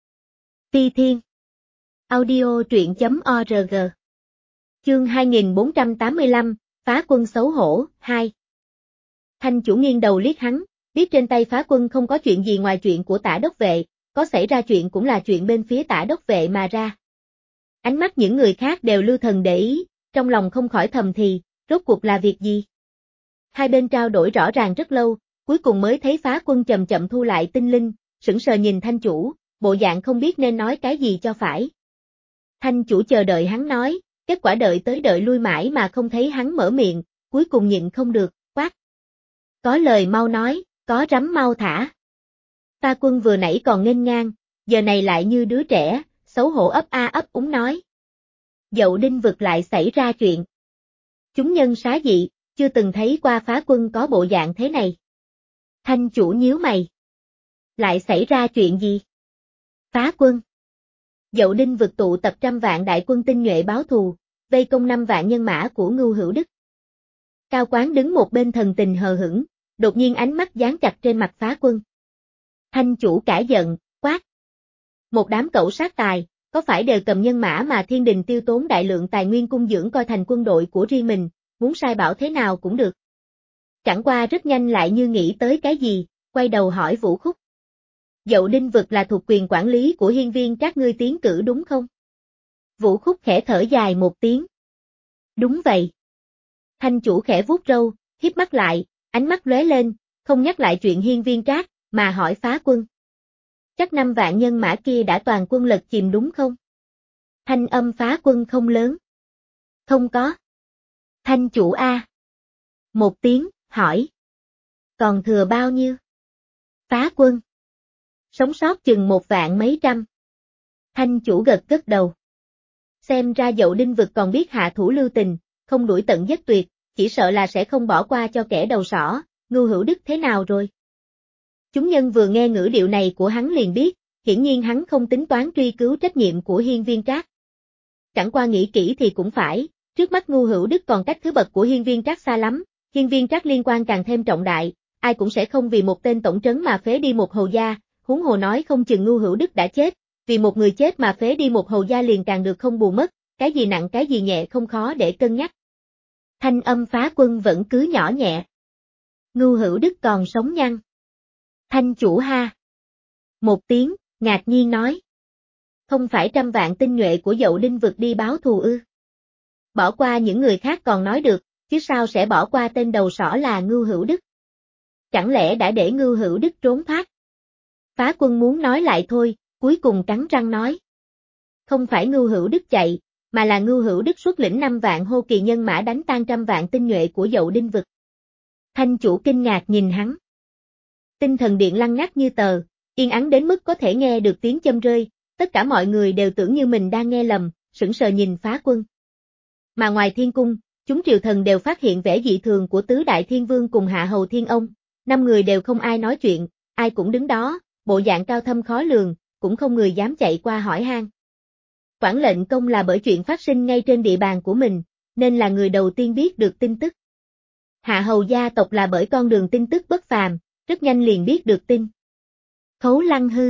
Phi Thiên Audio truyện.org Chương hai nghìn bốn trăm tám mươi lăm, Phá Quân xấu hổ, hai. Thanh chủ nghiêng đầu liếc hắn, biết trên tay Phá Quân không có chuyện gì ngoài chuyện của Tả Đốc Vệ, có xảy ra chuyện cũng là chuyện bên phía Tả Đốc Vệ mà ra. Ánh mắt những người khác đều lưu thần để ý, trong lòng không khỏi thầm thì, rốt cuộc là việc gì? Hai bên trao đổi rõ ràng rất lâu, cuối cùng mới thấy Phá Quân chậm chậm thu lại tinh linh, sững sờ nhìn Thanh chủ, bộ dạng không biết nên nói cái gì cho phải. Thanh chủ chờ đợi hắn nói, kết quả đợi tới đợi lui mãi mà không thấy hắn mở miệng, cuối cùng nhịn không được, quát. Có lời mau nói, có rắm mau thả. Phá Quân vừa nãy còn nghênh ngang, giờ này lại như đứa trẻ, xấu hổ ấp a ấp úng nói. Dậu Đinh vực lại xảy ra chuyện. Chúng nhân xá dị, chưa từng thấy qua Phá Quân có bộ dạng thế này. Thanh chủ nhíu mày. Lại xảy ra chuyện gì? Phá Quân. Dậu Đinh vực tụ tập trăm vạn đại quân tinh nhuệ báo thù, vây công năm vạn nhân mã của Ngưu Hữu Đức. Cao Quán đứng một bên thần tình hờ hững, đột nhiên ánh mắt dán chặt trên mặt Phá Quân. Thanh chủ cả giận, quát. Một đám cẩu sát tài, có phải đều cầm nhân mã mà thiên đình tiêu tốn đại lượng tài nguyên cung dưỡng coi thành quân đội của riêng mình, muốn sai bảo thế nào cũng được. Chẳng qua rất nhanh lại như nghĩ tới cái gì, quay đầu hỏi Vũ Khúc. Dậu Đinh vực là thuộc quyền quản lý của hiên viên các ngươi tiến cử đúng không? Vũ Khúc khẽ thở dài một tiếng. Đúng vậy. Thanh chủ khẽ vuốt râu, híp mắt lại, ánh mắt lóe lên, không nhắc lại chuyện Hiên Viên Trác, mà hỏi Phá Quân. Chắc năm vạn nhân mã kia đã toàn quân lật chìm đúng không? Thanh âm Phá Quân không lớn. Không có. Thanh chủ A. Một tiếng, hỏi. Còn thừa bao nhiêu? Phá Quân. Sống sót chừng một vạn mấy trăm. Thanh chủ gật gật đầu. Xem ra Dậu Đinh vực còn biết hạ thủ lưu tình, không đuổi tận giết tuyệt, chỉ sợ là sẽ không bỏ qua cho kẻ đầu sỏ. Ngưu Hữu Đức thế nào rồi? Chúng nhân vừa nghe ngữ điệu này của hắn liền biết, hiển nhiên hắn không tính toán truy cứu trách nhiệm của Hiên Viên Trác. Chẳng qua nghĩ kỹ thì cũng phải, trước mắt Ngưu Hữu Đức còn cách thứ bậc của Hiên Viên Trác xa lắm, Hiên Viên Trác liên quan càng thêm trọng đại, ai cũng sẽ không vì một tên tổng trấn mà phế đi một hầu gia, huống hồ nói không chừng Ngưu Hữu Đức đã chết, vì một người chết mà phế đi một hầu gia liền càng được không bù mất, cái gì nặng cái gì nhẹ không khó để cân nhắc. Thanh âm Phá Quân vẫn cứ nhỏ nhẹ. Ngưu Hữu Đức còn sống nhăn. Thanh chủ ha. Một tiếng, ngạc nhiên nói. Không phải trăm vạn tinh nhuệ của Dậu Đinh vực đi báo thù ư? Bỏ qua những người khác còn nói được, chứ sao sẽ bỏ qua tên đầu sỏ là Ngưu Hữu Đức? Chẳng lẽ đã để Ngưu Hữu Đức trốn thoát? Phá Quân muốn nói lại thôi, cuối cùng cắn răng nói. Không phải Ngưu Hữu Đức chạy, mà là Ngưu Hữu Đức xuất lĩnh năm vạn hô kỳ nhân mã đánh tan trăm vạn tinh nhuệ của Dậu Đinh vực. Thanh chủ kinh ngạc nhìn hắn. Tinh thần điện lăng ngắt như tờ, yên ắng đến mức có thể nghe được tiếng châm rơi, tất cả mọi người đều tưởng như mình đang nghe lầm, sững sờ nhìn Phá Quân. Mà ngoài thiên cung, chúng triều thần đều phát hiện vẻ dị thường của tứ đại thiên vương cùng hạ hầu thiên ông, năm người đều không ai nói chuyện, ai cũng đứng đó, bộ dạng cao thâm khó lường, cũng không người dám chạy qua hỏi han. Quản lệnh công là bởi chuyện phát sinh ngay trên địa bàn của mình, nên là người đầu tiên biết được tin tức. Hạ hầu gia tộc là bởi con đường tin tức bất phàm, rất nhanh liền biết được tin. Khấu Lăng Hư,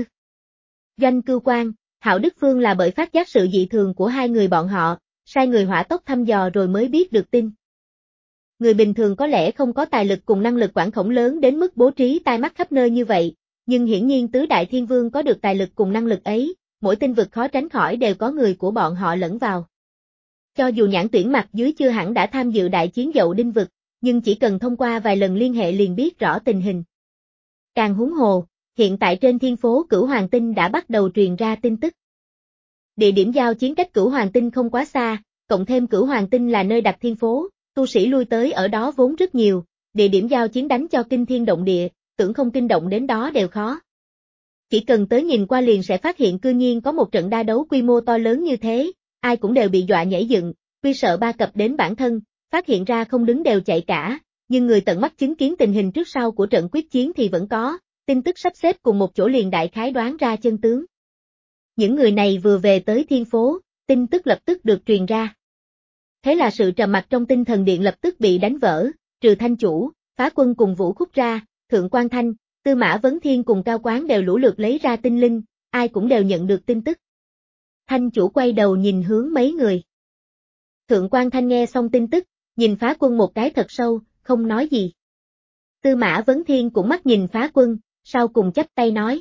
Doanh Cưu Quang, Hạo Đức Phương là bởi phát giác sự dị thường của hai người bọn họ, sai người hỏa tốc thăm dò rồi mới biết được tin. Người bình thường có lẽ không có tài lực cùng năng lực quản khống lớn đến mức bố trí tai mắt khắp nơi như vậy, nhưng hiển nhiên tứ đại thiên vương có được tài lực cùng năng lực ấy, mỗi tinh vực khó tránh khỏi đều có người của bọn họ lẫn vào. Cho dù nhãn tuyển mặt dưới chưa hẳn đã tham dự đại chiến Dậu Đinh vực, nhưng chỉ cần thông qua vài lần liên hệ liền biết rõ tình hình. Càng huống hồ, hiện tại trên thiên phố Cửu Hoàng Tinh đã bắt đầu truyền ra tin tức. Địa điểm giao chiến cách Cửu Hoàng Tinh không quá xa, cộng thêm Cửu Hoàng Tinh là nơi đặt thiên phố, tu sĩ lui tới ở đó vốn rất nhiều, địa điểm giao chiến đánh cho kinh thiên động địa, tưởng không kinh động đến đó đều khó. Chỉ cần tới nhìn qua liền sẽ phát hiện cư nhiên có một trận đa đấu quy mô to lớn như thế, ai cũng đều bị dọa nhảy dựng, tuy sợ ba cập đến bản thân, phát hiện ra không đứng đều chạy cả, nhưng người tận mắt chứng kiến tình hình trước sau của trận quyết chiến thì vẫn có, tin tức sắp xếp cùng một chỗ liền đại khái đoán ra chân tướng. Những người này vừa về tới thiên phố, tin tức lập tức được truyền ra. Thế là sự trầm mặc trong tinh thần điện lập tức bị đánh vỡ, trừ Thanh chủ, Phá Quân cùng Vũ Khúc ra, Thượng Quan Thanh, Tư Mã Vấn Thiên cùng Cao Quán đều lũ lượt lấy ra tinh linh, ai cũng đều nhận được tin tức. Thanh chủ quay đầu nhìn hướng mấy người. Thượng Quan Thanh nghe xong tin tức, nhìn Phá Quân một cái thật sâu, không nói gì. Tư Mã Vấn Thiên cũng mắt nhìn Phá Quân, sau cùng chắp tay nói.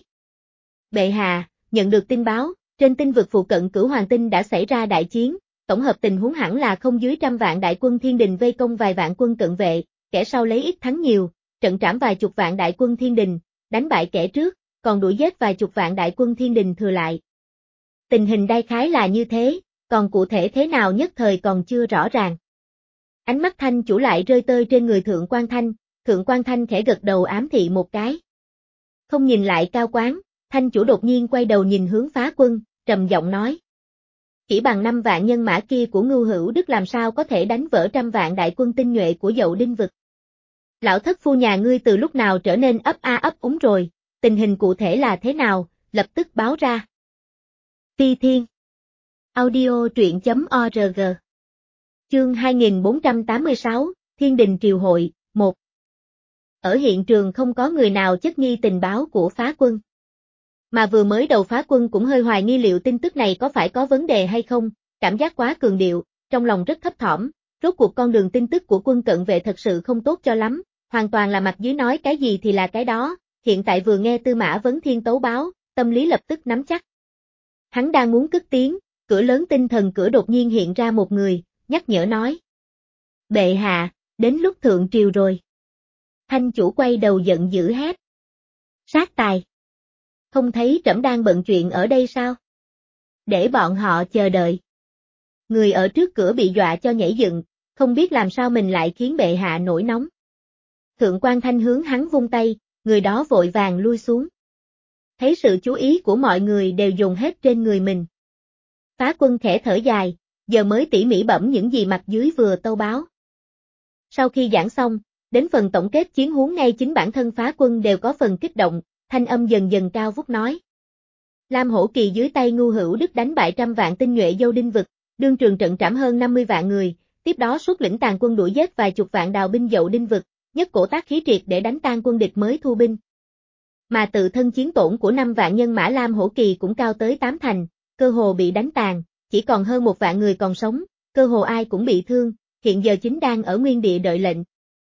Bệ hạ, nhận được tin báo, trên tinh vực phụ cận Cửu Hoàng Tinh đã xảy ra đại chiến, tổng hợp tình huống hẳn là không dưới trăm vạn đại quân thiên đình vây công vài vạn quân cận vệ, kẻ sau lấy ít thắng nhiều, trận trảm vài chục vạn đại quân thiên đình, đánh bại kẻ trước, còn đuổi giết vài chục vạn đại quân thiên đình thừa lại. Tình hình đại khái là như thế, còn cụ thể thế nào nhất thời còn chưa rõ ràng. Ánh mắt Thanh chủ lại rơi tơi trên người Thượng Quan Thanh, Thượng Quan Thanh khẽ gật đầu ám thị một cái. Không nhìn lại Cao Quán, Thanh chủ đột nhiên quay đầu nhìn hướng Phá Quân, trầm giọng nói. Chỉ bằng năm vạn nhân mã kia của Ngưu Hữu Đức làm sao có thể đánh vỡ trăm vạn đại quân tinh nhuệ của Dậu Đinh vực. Lão thất phu nhà ngươi từ lúc nào trở nên ấp a ấp úng rồi, tình hình cụ thể là thế nào, lập tức báo ra. Phi Thiên Audio truyện.org Chương hai nghìn bốn trăm tám mươi sáu, Thiên Đình Triều Hội, một. Ở hiện trường không có người nào chất nghi tình báo của Phá Quân. Mà vừa mới đầu Phá Quân cũng hơi hoài nghi liệu tin tức này có phải có vấn đề hay không, cảm giác quá cường điệu, trong lòng rất thấp thỏm, rốt cuộc con đường tin tức của quân cận vệ thật sự không tốt cho lắm, hoàn toàn là mặt dưới nói cái gì thì là cái đó, hiện tại vừa nghe Tư Mã Vấn Thiên tấu báo, tâm lý lập tức nắm chắc. Hắn đang muốn cất tiếng, cửa lớn tinh thần cửa đột nhiên hiện ra một người, nhắc nhở nói. Bệ hạ, đến lúc thượng triều rồi. Thanh chủ quay đầu giận dữ hét. Sát tài! Không thấy trẫm đang bận chuyện ở đây sao? Để bọn họ chờ đợi. Người ở trước cửa bị dọa cho nhảy dựng, không biết làm sao mình lại khiến bệ hạ nổi nóng. Thượng quan Thanh hướng hắn vung tay, người đó vội vàng lui xuống. Thấy sự chú ý của mọi người đều dồn hết trên người mình. Phá Quân khẽ thở dài, giờ mới tỉ mỉ bẩm những gì mặt dưới vừa tâu báo. Sau khi giảng xong, đến phần tổng kết chiến huống ngay chính bản thân Phá Quân đều có phần kích động, thanh âm dần dần cao vút nói. Lam Hổ Kỳ dưới tay Ngưu Hữu Đức đánh bại trăm vạn tinh nhuệ Dâu Đinh vực, đương trường trận trảm hơn năm mươi vạn người, tiếp đó xuất lĩnh tàn quân đuổi giết vài chục vạn đào binh Dậu Đinh vực, nhất cổ tác khí triệt để đánh tan quân địch mới thu binh. Mà tự thân chiến tổn của năm vạn nhân mã Lam Hổ Kỳ cũng cao tới tám thành, cơ hồ bị đánh tàn, chỉ còn hơn một vạn người còn sống, cơ hồ ai cũng bị thương, hiện giờ chính đang ở nguyên địa đợi lệnh.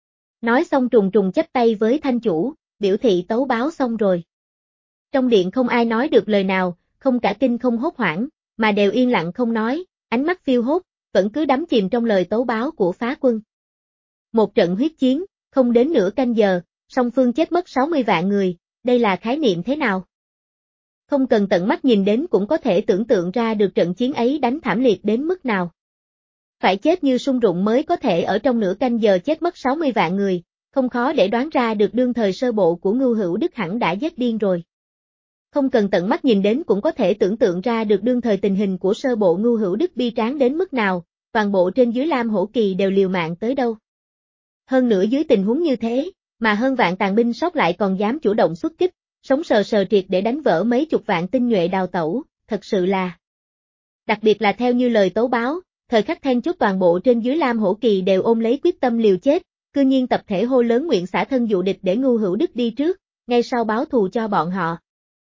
Nói xong trùng trùng chắp tay với Thanh chủ, biểu thị tấu báo xong rồi. Trong điện không ai nói được lời nào, không cả kinh không hốt hoảng, mà đều yên lặng không nói, ánh mắt phiêu hốt, vẫn cứ đắm chìm trong lời tấu báo của Phá Quân. Một trận huyết chiến, không đến nửa canh giờ, song phương chết mất sáu mươi vạn người, đây là khái niệm thế nào? Không cần tận mắt nhìn đến cũng có thể tưởng tượng ra được trận chiến ấy đánh thảm liệt đến mức nào. Phải chết như sung rụng mới có thể ở trong nửa canh giờ chết mất sáu mươi vạn người, không khó để đoán ra được đương thời sơ bộ của Ngưu Hữu Đức hẳn đã giết điên rồi. Không cần tận mắt nhìn đến cũng có thể tưởng tượng ra được đương thời tình hình của sơ bộ Ngưu Hữu Đức bi tráng đến mức nào, toàn bộ trên dưới Lam Hổ Kỳ đều liều mạng tới đâu. Hơn nữa dưới tình huống như thế, mà hơn vạn tàn binh sót lại còn dám chủ động xuất kích, sống sờ sờ triệt để đánh vỡ mấy chục vạn tinh nhuệ đào tẩu, thật sự là. Đặc biệt là theo như lời tấu báo, thời khắc then chốt toàn bộ trên dưới Lam Hổ Kỳ đều ôm lấy quyết tâm liều chết, cư nhiên tập thể hô lớn nguyện xả thân dụ địch để Ngưu Hữu Đức đi trước, ngay sau báo thù cho bọn họ.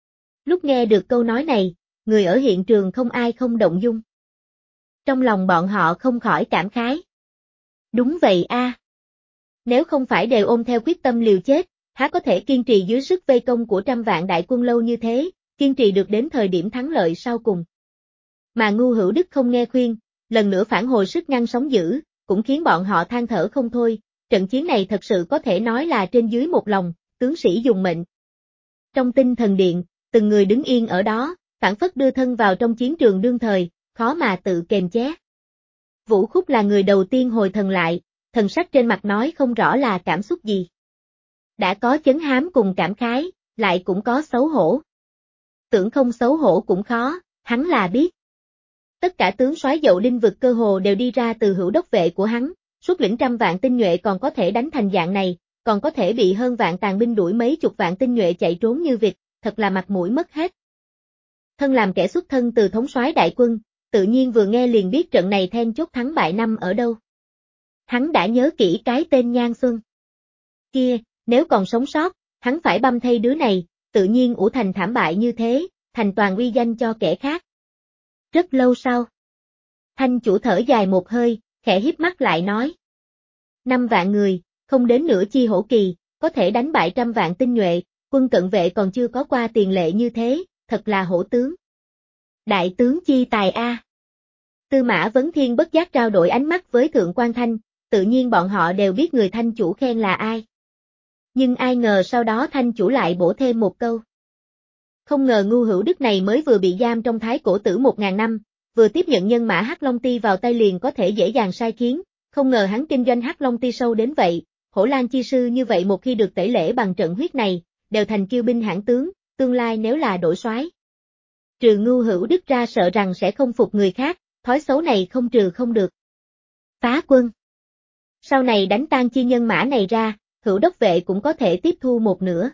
Lúc nghe được câu nói này, người ở hiện trường không ai không động dung. Trong lòng bọn họ không khỏi cảm khái. Đúng vậy a. Nếu không phải đều ôm theo quyết tâm liều chết, há có thể kiên trì dưới sức vây công của trăm vạn đại quân lâu như thế, kiên trì được đến thời điểm thắng lợi sau cùng. Mà Ngưu Hữu Đức không nghe khuyên, lần nữa phản hồi sức ngăn sóng dữ, cũng khiến bọn họ than thở không thôi, trận chiến này thật sự có thể nói là trên dưới một lòng, tướng sĩ dùng mệnh. Trong tinh thần điện, từng người đứng yên ở đó, phản phất đưa thân vào trong chiến trường đương thời, khó mà tự kềm chế. Vũ Khúc là người đầu tiên hồi thần lại, thần sắc trên mặt nói không rõ là cảm xúc gì. Đã có chấn hám cùng cảm khái, lại cũng có xấu hổ. Tưởng không xấu hổ cũng khó, hắn là biết. Tất cả tướng soái Dậu Đinh vực cơ hồ đều đi ra từ hữu đốc vệ của hắn, xuất lĩnh trăm vạn tinh nhuệ còn có thể đánh thành dạng này, còn có thể bị hơn vạn tàn binh đuổi mấy chục vạn tinh nhuệ chạy trốn như vịt, thật là mặt mũi mất hết. Thân làm kẻ xuất thân từ thống soái đại quân, tự nhiên vừa nghe liền biết trận này then chốt thắng bại năm ở đâu. Hắn đã nhớ kỹ cái tên Nhan Xuân. Kia, nếu còn sống sót, hắn phải băm thây đứa này, tự nhiên ủ thành thảm bại như thế, thành toàn uy danh cho kẻ khác. Rất lâu sau, Thanh chủ thở dài một hơi, khẽ híp mắt lại nói. Năm vạn người, không đến nửa chi hổ kỳ, có thể đánh bại trăm vạn tinh nhuệ, quân cận vệ còn chưa có qua tiền lệ như thế, thật là hổ tướng. Đại tướng chi tài a. Tư Mã Vấn Thiên bất giác trao đổi ánh mắt với Thượng quan Thanh, tự nhiên bọn họ đều biết người Thanh chủ khen là ai. Nhưng ai ngờ sau đó Thanh chủ lại bổ thêm một câu. Không ngờ Ngưu Hữu Đức này mới vừa bị giam trong thái cổ tử một ngàn năm, vừa tiếp nhận nhân mã Hắc Long Ti vào tay liền có thể dễ dàng sai khiến, không ngờ hắn kinh doanh Hắc Long Ti sâu đến vậy, Hổ Lan chi sư như vậy một khi được tẩy lễ bằng trận huyết này, đều thành kiêu binh hãn tướng, tương lai nếu là đổi soái, trừ Ngưu Hữu Đức ra sợ rằng sẽ không phục người khác, thói xấu này không trừ không được. Phá Quân. Sau này đánh tan chi nhân mã này ra, Hữu đốc vệ cũng có thể tiếp thu một nửa.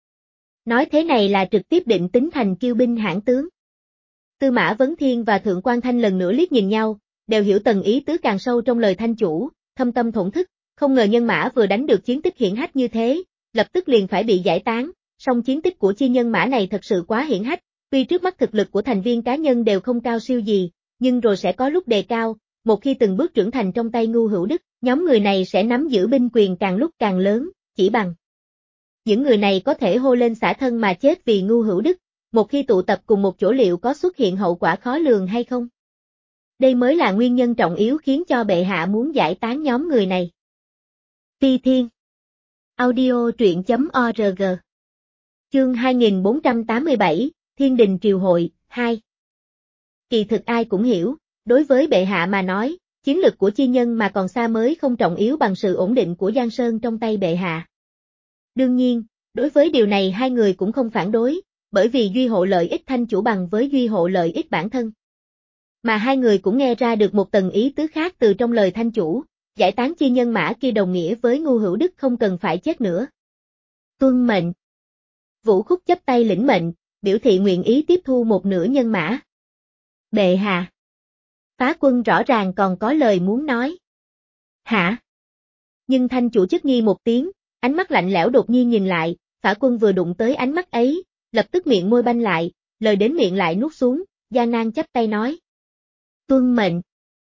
Nói thế này là trực tiếp định tính thành kiêu binh hãn tướng. Tư Mã Vấn Thiên và Thượng quan Thanh lần nữa liếc nhìn nhau, đều hiểu tầng ý tứ càng sâu trong lời Thanh chủ, thâm tâm thổn thức, không ngờ nhân mã vừa đánh được chiến tích hiển hách như thế, lập tức liền phải bị giải tán, song chiến tích của chi nhân mã này thật sự quá hiển hách, tuy trước mắt thực lực của thành viên cá nhân đều không cao siêu gì, nhưng rồi sẽ có lúc đề cao, một khi từng bước trưởng thành trong tay Ngưu Hữu Đức, nhóm người này sẽ nắm giữ binh quyền càng lúc càng lớn, chỉ bằng. Những người này có thể hô lên xả thân mà chết vì Ngưu Hữu Đức, một khi tụ tập cùng một chỗ liệu có xuất hiện hậu quả khó lường hay không? Đây mới là nguyên nhân trọng yếu khiến cho bệ hạ muốn giải tán nhóm người này. Phi Thiên. Audio truyện chấm org. Chương hai nghìn bốn trăm tám mươi bảy, Thiên đình triều hội, hai. Kỳ thực ai cũng hiểu, đối với bệ hạ mà nói, chiến lực của chi nhân mà còn xa mới không trọng yếu bằng sự ổn định của Giang Sơn trong tay bệ hạ. Đương nhiên, đối với điều này hai người cũng không phản đối, bởi vì duy hộ lợi ích Thanh chủ bằng với duy hộ lợi ích bản thân. Mà hai người cũng nghe ra được một tầng ý tứ khác từ trong lời Thanh chủ, giải tán chi nhân mã kia đồng nghĩa với Ngu Hữu Đức không cần phải chết nữa. Tuân mệnh. Vũ Khúc chắp tay lĩnh mệnh, biểu thị nguyện ý tiếp thu một nửa nhân mã. Bệ hạ. Phá Quân rõ ràng còn có lời muốn nói. Hả? Nhưng Thanh chủ chức nghi một tiếng, ánh mắt lạnh lẽo đột nhiên nhìn lại, Phá Quân vừa đụng tới ánh mắt ấy, lập tức miệng môi banh lại, lời đến miệng lại nuốt xuống, gian nan chắp tay nói. Tuân mệnh.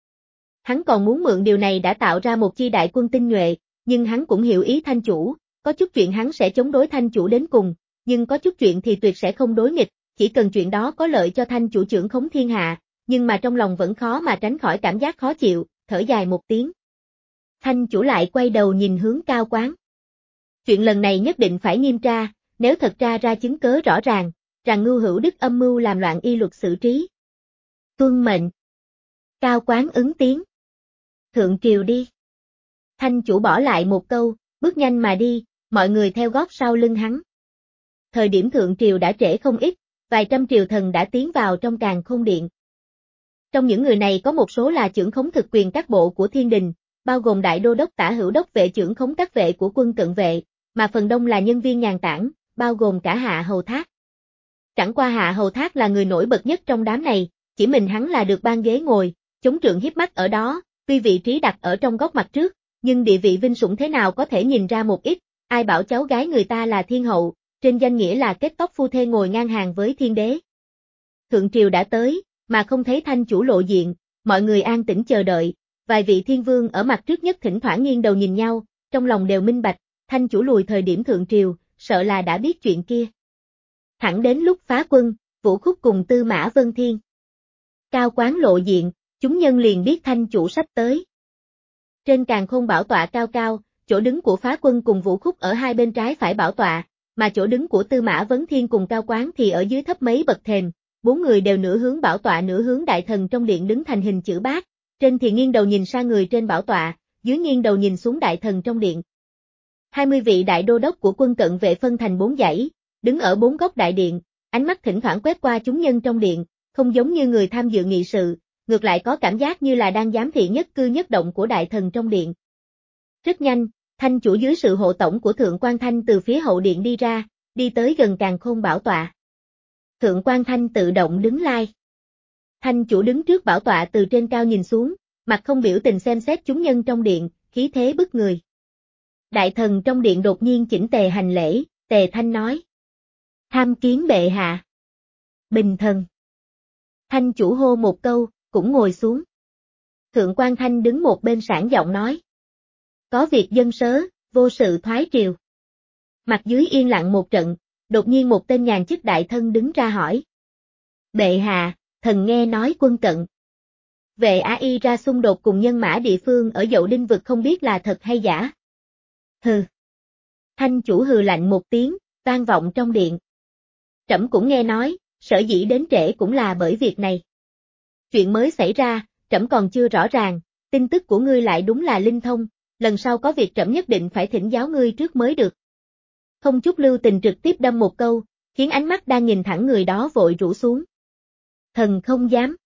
Hắn còn muốn mượn điều này đã tạo ra một chi đại quân tinh nhuệ, nhưng hắn cũng hiểu ý Thanh chủ, có chút chuyện hắn sẽ chống đối Thanh chủ đến cùng, nhưng có chút chuyện thì tuyệt sẽ không đối nghịch, chỉ cần chuyện đó có lợi cho Thanh chủ trưởng khống thiên hạ, nhưng mà trong lòng vẫn khó mà tránh khỏi cảm giác khó chịu, thở dài một tiếng. Thanh chủ lại quay đầu nhìn hướng Cao Quán. Chuyện lần này nhất định phải nghiêm tra, nếu thật tra ra chứng cớ rõ ràng, rằng Ngưu Hữu Đức âm mưu làm loạn y luật xử trí. Tuân mệnh. Cao Quán ứng tiếng. Thượng triều đi. Thanh chủ bỏ lại một câu, bước nhanh mà đi, mọi người theo gót sau lưng hắn. Thời điểm thượng triều đã trễ không ít, vài trăm triều thần đã tiến vào trong Càn Khôn Điện. Trong những người này có một số là trưởng khống thực quyền các bộ của thiên đình, bao gồm đại đô đốc tả hữu đốc vệ trưởng khống các vệ của quân cận vệ, mà phần đông là nhân viên nhàn tản, bao gồm cả Hạ Hầu Thác. Chẳng qua Hạ Hầu Thác là người nổi bật nhất trong đám này, chỉ mình hắn là được ban ghế ngồi, chống trượng hiếp mắt ở đó, tuy vị trí đặt ở trong góc mặt trước, nhưng địa vị vinh sủng thế nào có thể nhìn ra một ít, ai bảo cháu gái người ta là thiên hậu, trên danh nghĩa là kết tóc phu thê ngồi ngang hàng với thiên đế. Thượng triều đã tới, mà không thấy Thanh chủ lộ diện, mọi người an tĩnh chờ đợi, vài vị thiên vương ở mặt trước nhất thỉnh thoảng nghiêng đầu nhìn nhau, trong lòng đều minh bạch, Thanh chủ lùi thời điểm thượng triều, sợ là đã biết chuyện kia. Thẳng đến lúc Phá Quân, Vũ Khúc cùng Tư Mã Vân Thiên. Cao Quán lộ diện, chúng nhân liền biết Thanh chủ sắp tới. Trên Càn Khôn bảo tọa cao cao, chỗ đứng của Phá Quân cùng Vũ Khúc ở hai bên trái phải bảo tọa, mà chỗ đứng của Tư Mã Vấn Thiên cùng Cao Quán thì ở dưới thấp mấy bậc thềm, bốn người đều nửa hướng bảo tọa nửa hướng đại thần trong điện đứng thành hình chữ bát, trên thì nghiêng đầu nhìn sang người trên bảo tọa, dưới nghiêng đầu nhìn xuống đại thần trong điện. hai mươi vị đại đô đốc của quân cận vệ phân thành bốn dãy, đứng ở bốn góc đại điện, ánh mắt thỉnh thoảng quét qua chúng nhân trong điện, không giống như người tham dự nghị sự, ngược lại có cảm giác như là đang giám thị nhất cư nhất động của đại thần trong điện. Rất nhanh, Thanh chủ dưới sự hộ tổng của Thượng Quan Thanh từ phía hậu điện đi ra, đi tới gần Càn Khôn bảo tọa. Thượng Quan Thanh tự động đứng lai. Thanh chủ đứng trước bảo tọa từ trên cao nhìn xuống, mặt không biểu tình xem xét chúng nhân trong điện, khí thế bức người. Đại thần trong điện đột nhiên chỉnh tề hành lễ, Tề Thanh nói. Tham kiến bệ hạ. Bình thần. Thanh chủ hô một câu, cũng ngồi xuống. Thượng Quan Thanh đứng một bên sảng giọng nói. Có việc dân sớ, vô sự thoái triều. Mặt dưới yên lặng một trận, đột nhiên một tên nhàn chức đại thân đứng ra hỏi. Bệ hạ, thần nghe nói quân cận vệ Á Y ra xung đột cùng nhân mã địa phương ở Dậu Đinh vực không biết là thật hay giả. Hừ. Thanh chủ hừ lạnh một tiếng, vang vọng trong điện. Trẫm cũng nghe nói, sở dĩ đến trễ cũng là bởi việc này. Chuyện mới xảy ra, trẫm còn chưa rõ ràng, tin tức của ngươi lại đúng là linh thông, lần sau có việc trẫm nhất định phải thỉnh giáo ngươi trước mới được. Không chút lưu tình trực tiếp đâm một câu, khiến ánh mắt đang nhìn thẳng người đó vội rũ xuống. Thần không dám.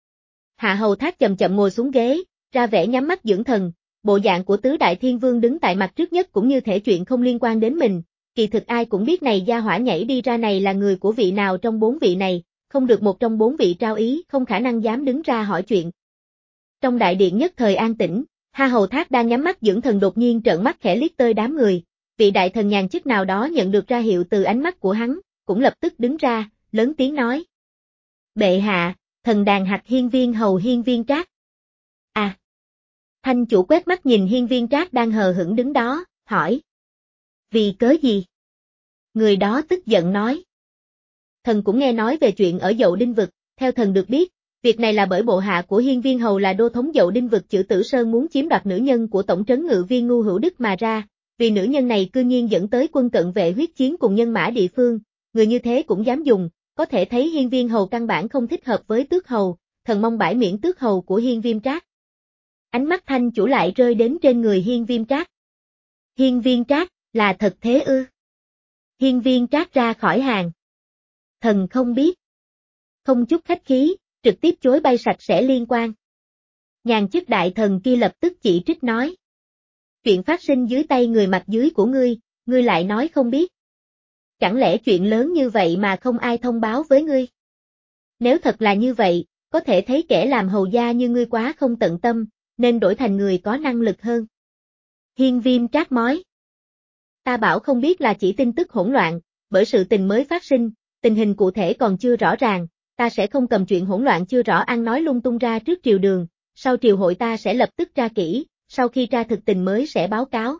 Hạ Hầu Thác chậm chậm ngồi xuống ghế, ra vẻ nhắm mắt dưỡng thần, bộ dạng của tứ đại thiên vương đứng tại mặt trước nhất cũng như thể chuyện không liên quan đến mình, kỳ thực ai cũng biết này gia hỏa nhảy đi ra này là người của vị nào trong bốn vị này, không được một trong bốn vị trao ý không khả năng dám đứng ra hỏi chuyện. Trong đại điện nhất thời an tĩnh, Hạ Hầu Thác đang nhắm mắt dưỡng thần đột nhiên trợn mắt khẽ liếc tới đám người, vị đại thần nhàn chức nào đó nhận được ra hiệu từ ánh mắt của hắn, cũng lập tức đứng ra, lớn tiếng nói. Bệ hạ, thần đàn hạch hiên viên hầu hiên viên Trác. À. Thanh chủ quét mắt nhìn hiên viên Trác đang hờ hững đứng đó, hỏi. Vì cớ gì? Người đó tức giận nói. Thần cũng nghe nói về chuyện ở Dậu Đinh vực, theo thần được biết, việc này là bởi bộ hạ của hiên viên hầu là đô thống Dậu Đinh vực Chử Tử Sơn muốn chiếm đoạt nữ nhân của tổng trấn ngự viên Ngu Hữu Đức mà ra, vì nữ nhân này cư nhiên dẫn tới quân cận vệ huyết chiến cùng nhân mã địa phương, người như thế cũng dám dùng, có thể thấy Hiên Viên Hầu căn bản không thích hợp với Tước Hầu, thần mong bãi miễn Tước Hầu của Hiên Viêm Trác. Ánh mắt Thanh chủ lại rơi đến trên người Hiên Viêm Trác. Hiên Viên Trác, là thật thế ư? Hiên Viên Trác ra khỏi hàng. Thần không biết. Không chút khách khí, trực tiếp chối bay sạch sẽ liên quan. Nhàn chức đại thần kia lập tức chỉ trích nói. Chuyện phát sinh dưới tay người mặt dưới của ngươi, ngươi lại nói không biết. Chẳng lẽ chuyện lớn như vậy mà không ai thông báo với ngươi? Nếu thật là như vậy, có thể thấy kẻ làm hầu gia như ngươi quá không tận tâm, nên đổi thành người có năng lực hơn. Hiên Viêm Trác nói. Ta bảo không biết là chỉ tin tức hỗn loạn, bởi sự tình mới phát sinh, tình hình cụ thể còn chưa rõ ràng, ta sẽ không cầm chuyện hỗn loạn chưa rõ ăn nói lung tung ra trước triều đường, sau triều hội ta sẽ lập tức tra kỹ, sau khi tra thực tình mới sẽ báo cáo.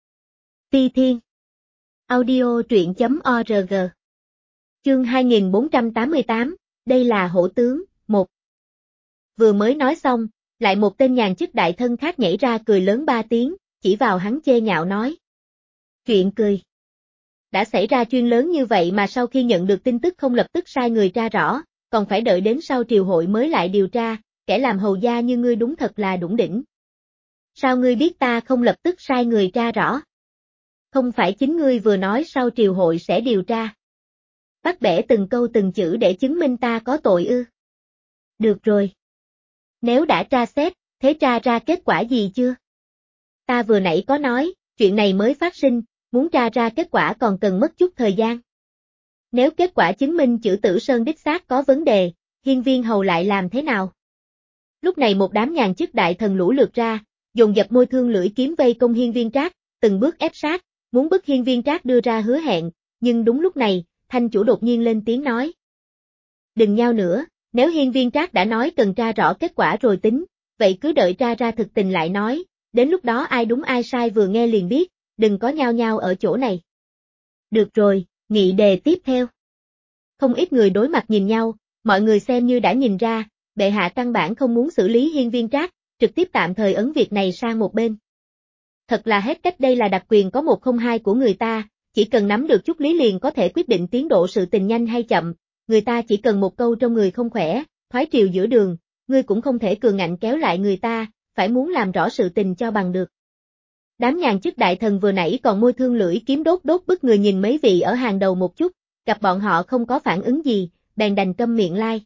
Ti Thiên Audio truyện chấm org Chương hai nghìn bốn trăm tám mươi tám, đây là hổ tướng, một. Vừa mới nói xong, lại một tên nhàn chức đại thân khác nhảy ra cười lớn ba tiếng, chỉ vào hắn chê nhạo nói. Chuyện cười. Đã xảy ra chuyện lớn như vậy mà sau khi nhận được tin tức không lập tức sai người tra rõ, còn phải đợi đến sau triều hội mới lại điều tra, kẻ làm hầu gia như ngươi đúng thật là đủng đỉnh. Sao ngươi biết ta không lập tức sai người tra rõ? Không phải chính ngươi vừa nói sau triều hội sẽ điều tra. Bắt bẻ từng câu từng chữ để chứng minh ta có tội ư? Được rồi. Nếu đã tra xét, thế tra ra kết quả gì chưa? Ta vừa nãy có nói, chuyện này mới phát sinh, muốn tra ra kết quả còn cần mất chút thời gian. Nếu kết quả chứng minh chữ Tử Sơn đích xác có vấn đề, Hiên Viên Hầu lại làm thế nào? Lúc này một đám nhàn chức đại thần lũ lượt ra, dồn dập môi thương lưỡi kiếm vây công Hiên Viên Trác, từng bước ép sát, muốn bức Hiên Viên Trác đưa ra hứa hẹn, nhưng đúng lúc này, Thanh chủ đột nhiên lên tiếng nói. Đừng nhao nữa, nếu Hiên Viên Trác đã nói cần tra rõ kết quả rồi tính, vậy cứ đợi tra ra thực tình lại nói, đến lúc đó ai đúng ai sai vừa nghe liền biết, đừng có nhao nhao ở chỗ này. Được rồi, nghị đề tiếp theo. Không ít người đối mặt nhìn nhau, mọi người xem như đã nhìn ra, bệ hạ căn bản không muốn xử lý Hiên Viên Trác, trực tiếp tạm thời ấn việc này sang một bên. Thật là hết cách, đây là đặc quyền có một không hai của người ta, chỉ cần nắm được chút lý liền có thể quyết định tiến độ sự tình nhanh hay chậm, người ta chỉ cần một câu trong người không khỏe, thoái triều giữa đường, ngươi cũng không thể cường ngạnh kéo lại người ta, phải muốn làm rõ sự tình cho bằng được. Đám nhàn chức đại thần vừa nãy còn môi thương lưỡi kiếm đốt đốt bức người nhìn mấy vị ở hàng đầu một chút, gặp bọn họ không có phản ứng gì, bèn đành câm miệng lai.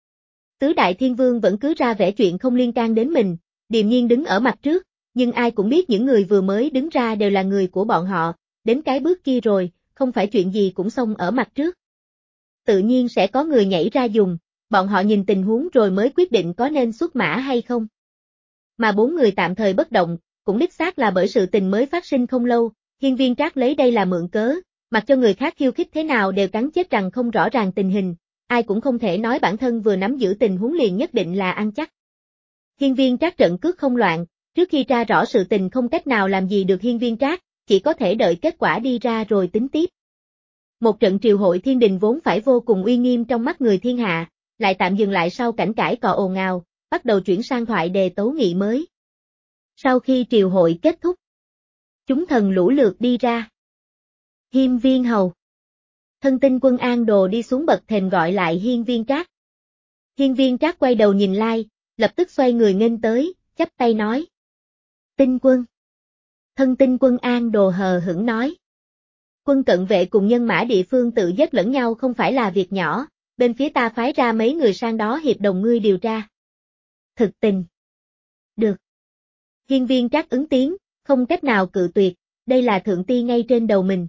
Tứ đại thiên vương vẫn cứ ra vẻ chuyện không liên can đến mình, điềm nhiên đứng ở mặt trước, nhưng ai cũng biết những người vừa mới đứng ra đều là người của bọn họ, đến cái bước kia rồi, không phải chuyện gì cũng xông ở mặt trước. Tự nhiên sẽ có người nhảy ra dùng, bọn họ nhìn tình huống rồi mới quyết định có nên xuất mã hay không. Mà bốn người tạm thời bất động, cũng đích xác là bởi sự tình mới phát sinh không lâu, Hiên Viên Trác lấy đây là mượn cớ, mặc cho người khác khiêu khích thế nào đều cắn chết rằng không rõ ràng tình hình, ai cũng không thể nói bản thân vừa nắm giữ tình huống liền nhất định là ăn chắc. Hiên Viên Trác trận cước không loạn, trước khi tra rõ sự tình không cách nào làm gì được Hiên Viên Trác, chỉ có thể đợi kết quả đi ra rồi tính tiếp. Một trận triều hội thiên đình vốn phải vô cùng uy nghiêm trong mắt người thiên hạ, lại tạm dừng lại sau cảnh cãi cọ ồn ào, bắt đầu chuyển sang thoại đề tấu nghị mới. Sau khi triều hội kết thúc, chúng thần lũ lượt đi ra. Hiên Viên Hầu. Thân tinh quân An Đồ đi xuống bậc thềm gọi lại Hiên Viên Trác. Hiên Viên Trác quay đầu nhìn lai, lập tức xoay người nghênh tới, chắp tay nói. Tinh quân. Thân tinh quân An Đồ hờ hững nói. Quân cận vệ cùng nhân mã địa phương tự giết lẫn nhau không phải là việc nhỏ, bên phía ta phái ra mấy người sang đó hiệp đồng ngươi điều tra. Thực tình. Được. Hiên Viên Trác ứng tiếng, không cách nào cự tuyệt, đây là thượng ti ngay trên đầu mình.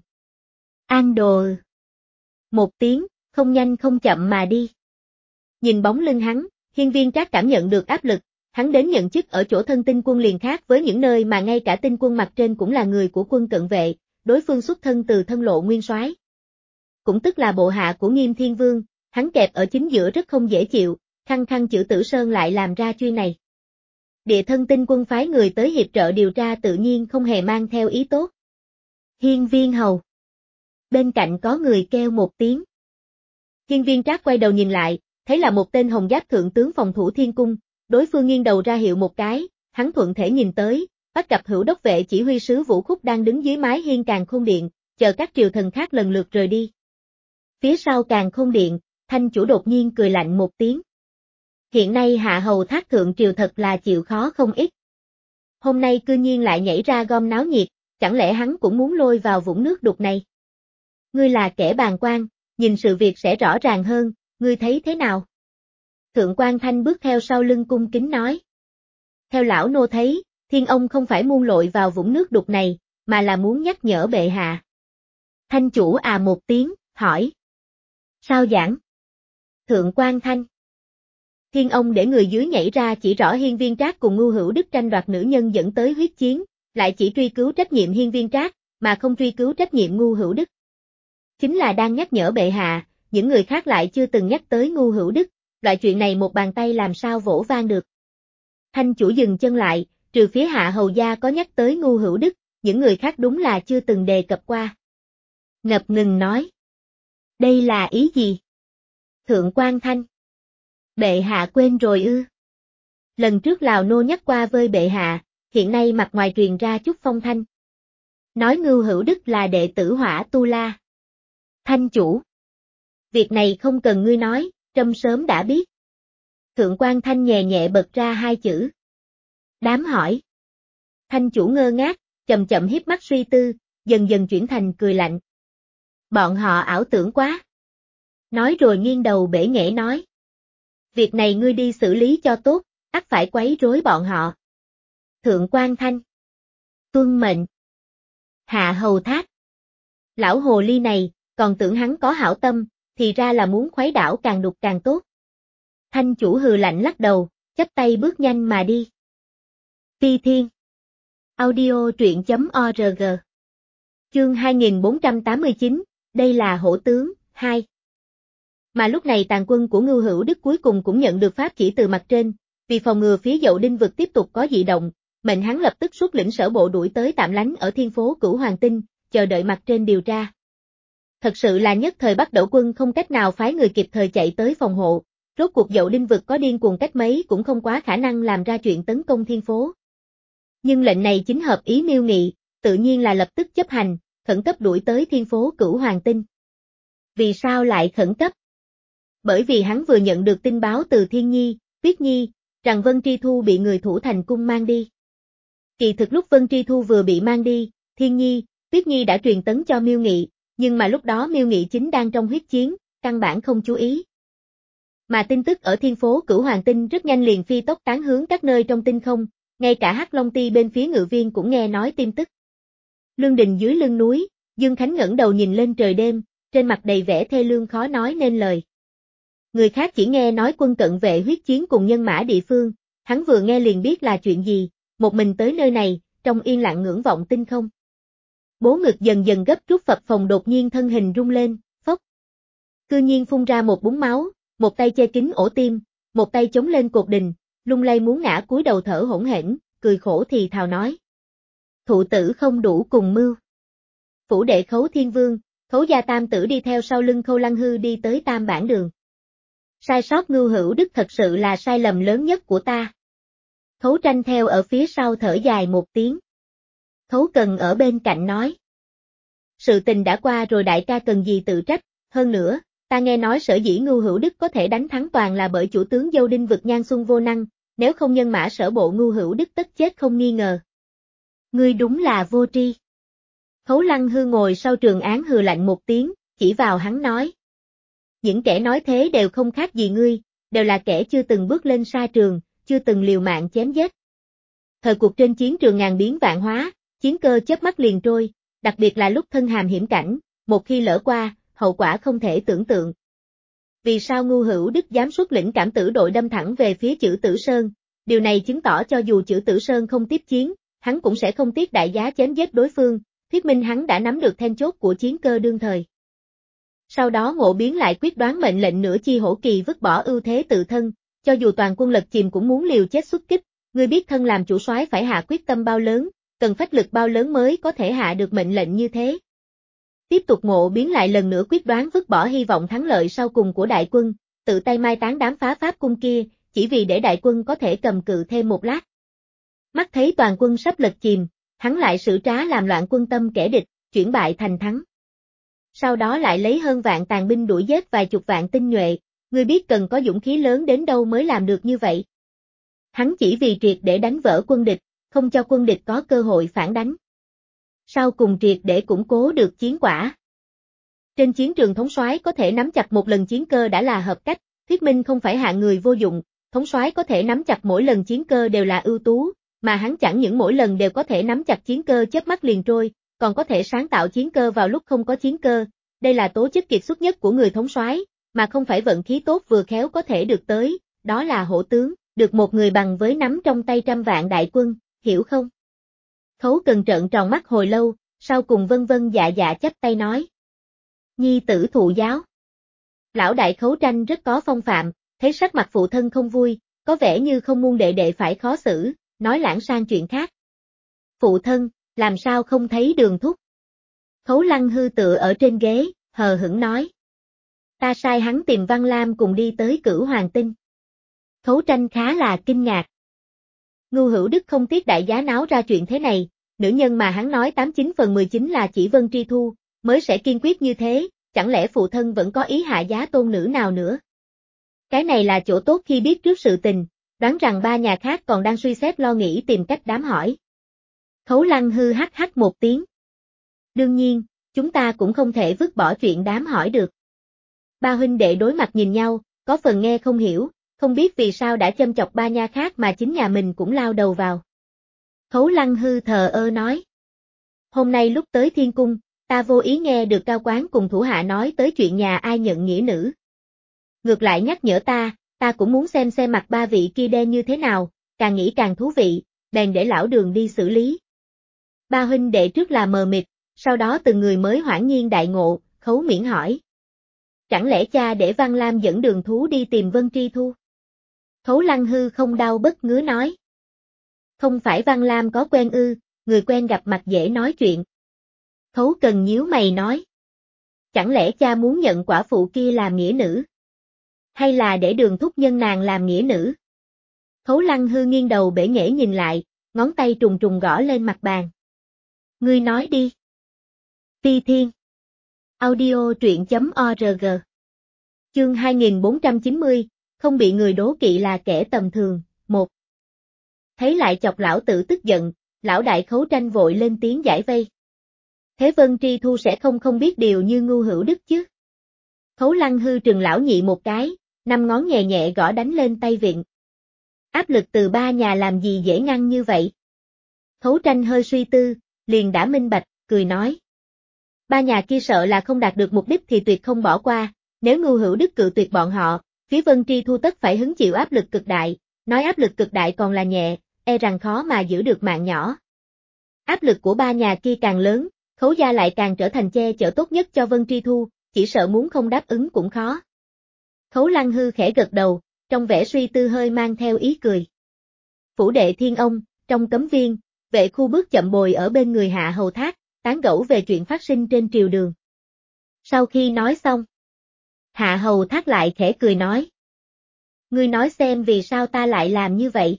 An Đồ. Một tiếng, không nhanh không chậm mà đi. Nhìn bóng lưng hắn, Hiên Viên Trác cảm nhận được áp lực, hắn đến nhận chức ở chỗ thân tinh quân liền khác với những nơi mà ngay cả tinh quân mặt trên cũng là người của quân cận vệ, đối phương xuất thân từ thân lộ nguyên soái, cũng tức là bộ hạ của Nghiêm Thiên Vương, hắn kẹp ở chính giữa rất không dễ chịu, khăng khăng chữ Tử Sơn lại làm ra chuyện này. Địa thân tinh quân phái người tới hiệp trợ điều tra tự nhiên không hề mang theo ý tốt. Hiên Viên Hầu. Bên cạnh có người kêu một tiếng. Hiên Viên Trác quay đầu nhìn lại, thấy là một tên hồng giáp thượng tướng phòng thủ thiên cung, đối phương nghiêng đầu ra hiệu một cái, hắn thuận thể nhìn tới, bắt gặp Hữu Đốc vệ chỉ huy sứ Vũ Khúc đang đứng dưới mái hiên Càn Khôn Điện, chờ các triều thần khác lần lượt rời đi. Phía sau Càn Khôn Điện, Thanh chủ đột nhiên cười lạnh một tiếng. Hiện nay hạ hầu thác thượng triều thật là chịu khó không ít. Hôm nay cư nhiên lại nhảy ra gom náo nhiệt, chẳng lẽ hắn cũng muốn lôi vào vũng nước đục này? Ngươi là kẻ bàng quan, nhìn sự việc sẽ rõ ràng hơn, ngươi thấy thế nào? Thượng quan Thanh bước theo sau lưng cung kính nói. Theo lão nô thấy, Thiên ông không phải muôn lội vào vũng nước đục này, mà là muốn nhắc nhở bệ hạ. Thanh chủ à một tiếng, hỏi. Sao giảng? Thượng quan Thanh. Thiên ông để người dưới nhảy ra chỉ rõ Hiên Viên Trác cùng Ngưu Hữu Đức tranh đoạt nữ nhân dẫn tới huyết chiến, lại chỉ truy cứu trách nhiệm Hiên Viên Trác, mà không truy cứu trách nhiệm Ngưu Hữu Đức. Chính là đang nhắc nhở bệ hạ, những người khác lại chưa từng nhắc tới Ngưu Hữu Đức, loại chuyện này một bàn tay làm sao vỗ vang được. Thanh chủ dừng chân lại, trừ phía hạ hầu gia có nhắc tới Ngưu Hữu Đức, những người khác đúng là chưa từng đề cập qua. Ngập ngừng nói. Đây là ý gì? Thượng quan Thanh. Bệ hạ quên rồi ư? Lần trước Lào nô nhắc qua với bệ hạ, hiện nay mặt ngoài truyền ra chút phong thanh. Nói Ngưu Hữu Đức là đệ tử Hỏa Tu La. Thanh chủ. Việc này không cần ngươi nói, trâm sớm đã biết. Thượng quan Thanh nhẹ nhẹ bật ra hai chữ. Đám hỏi. Thanh chủ ngơ ngác, chậm chậm hiếp mắt suy tư, dần dần chuyển thành cười lạnh. Bọn họ ảo tưởng quá. Nói rồi nghiêng đầu bể nghễ nói. Việc này ngươi đi xử lý cho tốt, ắt phải quấy rối bọn họ. Thượng quan Thanh. Tuân mệnh. Hạ hầu thác. Lão hồ ly này, còn tưởng hắn có hảo tâm, thì ra là muốn khuấy đảo càng đục càng tốt. Thanh chủ hừ lạnh lắc đầu, chắp tay bước nhanh mà đi. Phi Thiên. Audio truyện.org. Chương hai nghìn bốn trăm tám mươi chín, đây là hổ tướng, hai. Mà lúc này tàn quân của Ngưu Hữu Đức cuối cùng cũng nhận được pháp chỉ từ mặt trên, vì phòng ngừa phía Dậu Đinh vực tiếp tục có dị động, mệnh hắn lập tức xuất lĩnh sở bộ đuổi tới tạm lánh ở thiên phố Cửu Hoàng Tinh, chờ đợi mặt trên điều tra. Thật sự là nhất thời Bắc Đẩu quân không cách nào phái người kịp thời chạy tới phòng hộ, rốt cuộc Dậu Đinh vực có điên cuồng cách mấy cũng không quá khả năng làm ra chuyện tấn công thiên phố. Nhưng lệnh này chính hợp ý Miêu Nghị, tự nhiên là lập tức chấp hành, khẩn cấp đuổi tới thiên phố Cửu Hoàng Tinh. Vì sao lại khẩn cấp? Bởi vì hắn vừa nhận được tin báo từ Thiên Nhi, Tuyết Nhi, rằng Vân Tri Thu bị người thủ thành cung mang đi. Kỳ thực lúc Vân Tri Thu vừa bị mang đi, Thiên Nhi, Tuyết Nhi đã truyền tấn cho Miêu Nghị, nhưng mà lúc đó Miêu Nghị chính đang trong huyết chiến, căn bản không chú ý. Mà tin tức ở thiên phố Cửu Hoàng Tinh rất nhanh liền phi tốc tán hướng các nơi trong tinh không, ngay cả Hắc Long Ti bên phía Ngự Viên cũng nghe nói tin tức. Lương đình dưới lưng núi, Dương Khánh ngẩng đầu nhìn lên trời đêm, trên mặt đầy vẻ thê lương khó nói nên lời. Người khác chỉ nghe nói quân cận vệ huyết chiến cùng nhân mã địa phương, hắn vừa nghe liền biết là chuyện gì, một mình tới nơi này, trong yên lặng ngưỡng vọng tinh không. Bố ngực dần dần gấp rút phập phồng đột nhiên thân hình rung lên, phốc. Cư nhiên phun ra một búng máu, một tay che kín ổ tim, một tay chống lên cột đình, lung lay muốn ngã cúi đầu thở hổn hển, cười khổ thì thào nói. Thụ tử không đủ cùng mưu. Phủ đệ Khấu Thiên Vương, Khấu gia tam tử đi theo sau lưng Khâu Lăng Hư đi tới Tam Bản Đường. Sai sót Ngưu Hữu Đức thật sự là sai lầm lớn nhất của ta. Khấu Tranh theo ở phía sau thở dài một tiếng. Khấu Cần ở bên cạnh nói. Sự tình đã qua rồi đại ca cần gì tự trách, hơn nữa, ta nghe nói sở dĩ Ngưu Hữu Đức có thể đánh thắng toàn là bởi chủ tướng Dâu Đinh vực Nhan Xuân vô năng, nếu không nhân mã sở bộ Ngưu Hữu Đức tất chết không nghi ngờ. Ngươi đúng là vô tri. Khấu Lăng Hư ngồi sau trường án hừ lạnh một tiếng, chỉ vào hắn nói. Những kẻ nói thế đều không khác gì ngươi, đều là kẻ chưa từng bước lên sa trường, chưa từng liều mạng chém giết. Thời cuộc trên chiến trường ngàn biến vạn hóa, chiến cơ chớp mắt liền trôi, đặc biệt là lúc thân hàm hiểm cảnh, một khi lỡ qua, hậu quả không thể tưởng tượng. Vì sao Ngưu Hữu Đức dám xuất lĩnh cảm tử đội đâm thẳng về phía Chử Tử Sơn, điều này chứng tỏ cho dù Chử Tử Sơn không tiếp chiến, hắn cũng sẽ không tiếc đại giá chém giết đối phương, thuyết minh hắn đã nắm được then chốt của chiến cơ đương thời. Sau đó Ngộ Biến lại quyết đoán mệnh lệnh nửa chi hổ kỳ vứt bỏ ưu thế tự thân, cho dù toàn quân lật chìm cũng muốn liều chết xuất kích, ngươi biết thân làm chủ soái phải hạ quyết tâm bao lớn, cần phách lực bao lớn mới có thể hạ được mệnh lệnh như thế. Tiếp tục Ngộ Biến lại lần nữa quyết đoán vứt bỏ hy vọng thắng lợi sau cùng của đại quân, tự tay mai táng đám phá pháp cung kia, chỉ vì để đại quân có thể cầm cự thêm một lát. Mắt thấy toàn quân sắp lật chìm, hắn lại sử trá làm loạn quân tâm kẻ địch, chuyển bại thành thắng. Sau đó lại lấy hơn vạn tàn binh đuổi giết vài chục vạn tinh nhuệ, ngươi biết cần có dũng khí lớn đến đâu mới làm được như vậy. Hắn chỉ vì triệt để đánh vỡ quân địch, không cho quân địch có cơ hội phản đánh. Sau cùng triệt để củng cố được chiến quả. Trên chiến trường thống soái có thể nắm chặt một lần chiến cơ đã là hợp cách, thuyết minh không phải hạng người vô dụng, thống soái có thể nắm chặt mỗi lần chiến cơ đều là ưu tú, mà hắn chẳng những mỗi lần đều có thể nắm chặt chiến cơ chớp mắt liền trôi, còn có thể sáng tạo chiến cơ vào lúc không có chiến cơ, đây là tố chất kiệt xuất nhất của người thống soái, mà không phải vận khí tốt vừa khéo có thể được tới, đó là hổ tướng, được một người bằng với nắm trong tay trăm vạn đại quân, hiểu không? Khấu Cần trợn tròn mắt hồi lâu, sau cùng vân vân dạ dạ chắp tay nói. Nhi tử thụ giáo. Lão đại Khấu Tranh rất có phong phạm, thấy sắc mặt phụ thân không vui, có vẻ như không muốn đệ đệ phải khó xử, nói lãng sang chuyện khác. Phụ thân, làm sao không thấy Đường thúc? Khấu Lăng Hư tựa ở trên ghế, hờ hững nói. Ta sai hắn tìm Văn Lam cùng đi tới Cửu Hoàng Tinh. Khấu Tranh khá là kinh ngạc. Ngưu Hữu Đức không tiếc đại giá náo ra chuyện thế này, nữ nhân mà hắn nói tám chín phần mười chín là chỉ Vân Tri Thu, mới sẽ kiên quyết như thế, chẳng lẽ phụ thân vẫn có ý hạ giá tôn nữ nào nữa? Cái này là chỗ tốt khi biết trước sự tình, đoán rằng ba nhà khác còn đang suy xét lo nghĩ tìm cách đám hỏi. Khấu Lăng Hư hắc hắc một tiếng. Đương nhiên, chúng ta cũng không thể vứt bỏ chuyện đám hỏi được. Ba huynh đệ đối mặt nhìn nhau, có phần nghe không hiểu, không biết vì sao đã châm chọc ba nhà khác mà chính nhà mình cũng lao đầu vào. Khấu Lăng Hư thờ ơ nói. Hôm nay lúc tới Thiên Cung, ta vô ý nghe được Cao Quán cùng thủ hạ nói tới chuyện nhà ai nhận nghĩa nữ. Ngược lại nhắc nhở ta, ta cũng muốn xem xem mặt ba vị kia đen như thế nào, càng nghĩ càng thú vị, bèn để lão Đường đi xử lý. Ba huynh đệ trước là mờ mịt, sau đó từng người mới hoảng nhiên đại ngộ, Khấu Miễn hỏi. Chẳng lẽ cha để Văn Lam dẫn Đường thú đi tìm Vân Tri Thu? Khấu Lăng Hư không đau bất ngứa nói. Không phải Văn Lam có quen ư, người quen gặp mặt dễ nói chuyện. Khấu Cần nhíu mày nói. Chẳng lẽ cha muốn nhận quả phụ kia làm nghĩa nữ? Hay là để Đường thúc nhân nàng làm nghĩa nữ? Khấu Lăng Hư nghiêng đầu bể nghễ nhìn lại, ngón tay trùng trùng gõ lên mặt bàn. Ngươi nói đi. Phi Thiên. Audio truyện chấm org. Chương hai nghìn bốn trăm chín mươi, không bị người đố kỵ là kẻ tầm thường, một. Thấy lại chọc lão tử tức giận, lão đại Khấu Tranh vội lên tiếng giải vây. Thế Vân Tri Thu sẽ không không biết điều như Ngưu Hữu Đức chứ? Khấu Lăng Hư trừng lão nhị một cái, năm ngón nhẹ nhẹ gõ đánh lên tay vịn. Áp lực từ ba nhà làm gì dễ ngăn như vậy? Khấu Tranh hơi suy tư, liền đã minh bạch, cười nói. Ba nhà kia sợ là không đạt được mục đích thì tuyệt không bỏ qua, nếu Ngưu Hữu Đức cự tuyệt bọn họ, phía Vân Tri Thu tất phải hứng chịu áp lực cực đại, nói áp lực cực đại còn là nhẹ, e rằng khó mà giữ được mạng nhỏ. Áp lực của ba nhà kia càng lớn, Khấu gia lại càng trở thành che chở tốt nhất cho Vân Tri Thu, chỉ sợ muốn không đáp ứng cũng khó. Khấu Lăng Hư khẽ gật đầu, trong vẻ suy tư hơi mang theo ý cười. Phủ đệ Thiên Ông, trong cấm viên, vệ khu bước chậm bồi ở bên người Hạ Hầu Thác, tán gẫu về chuyện phát sinh trên triều đường. Sau khi nói xong, Hạ Hầu Thác lại khẽ cười nói. Ngươi nói xem vì sao ta lại làm như vậy?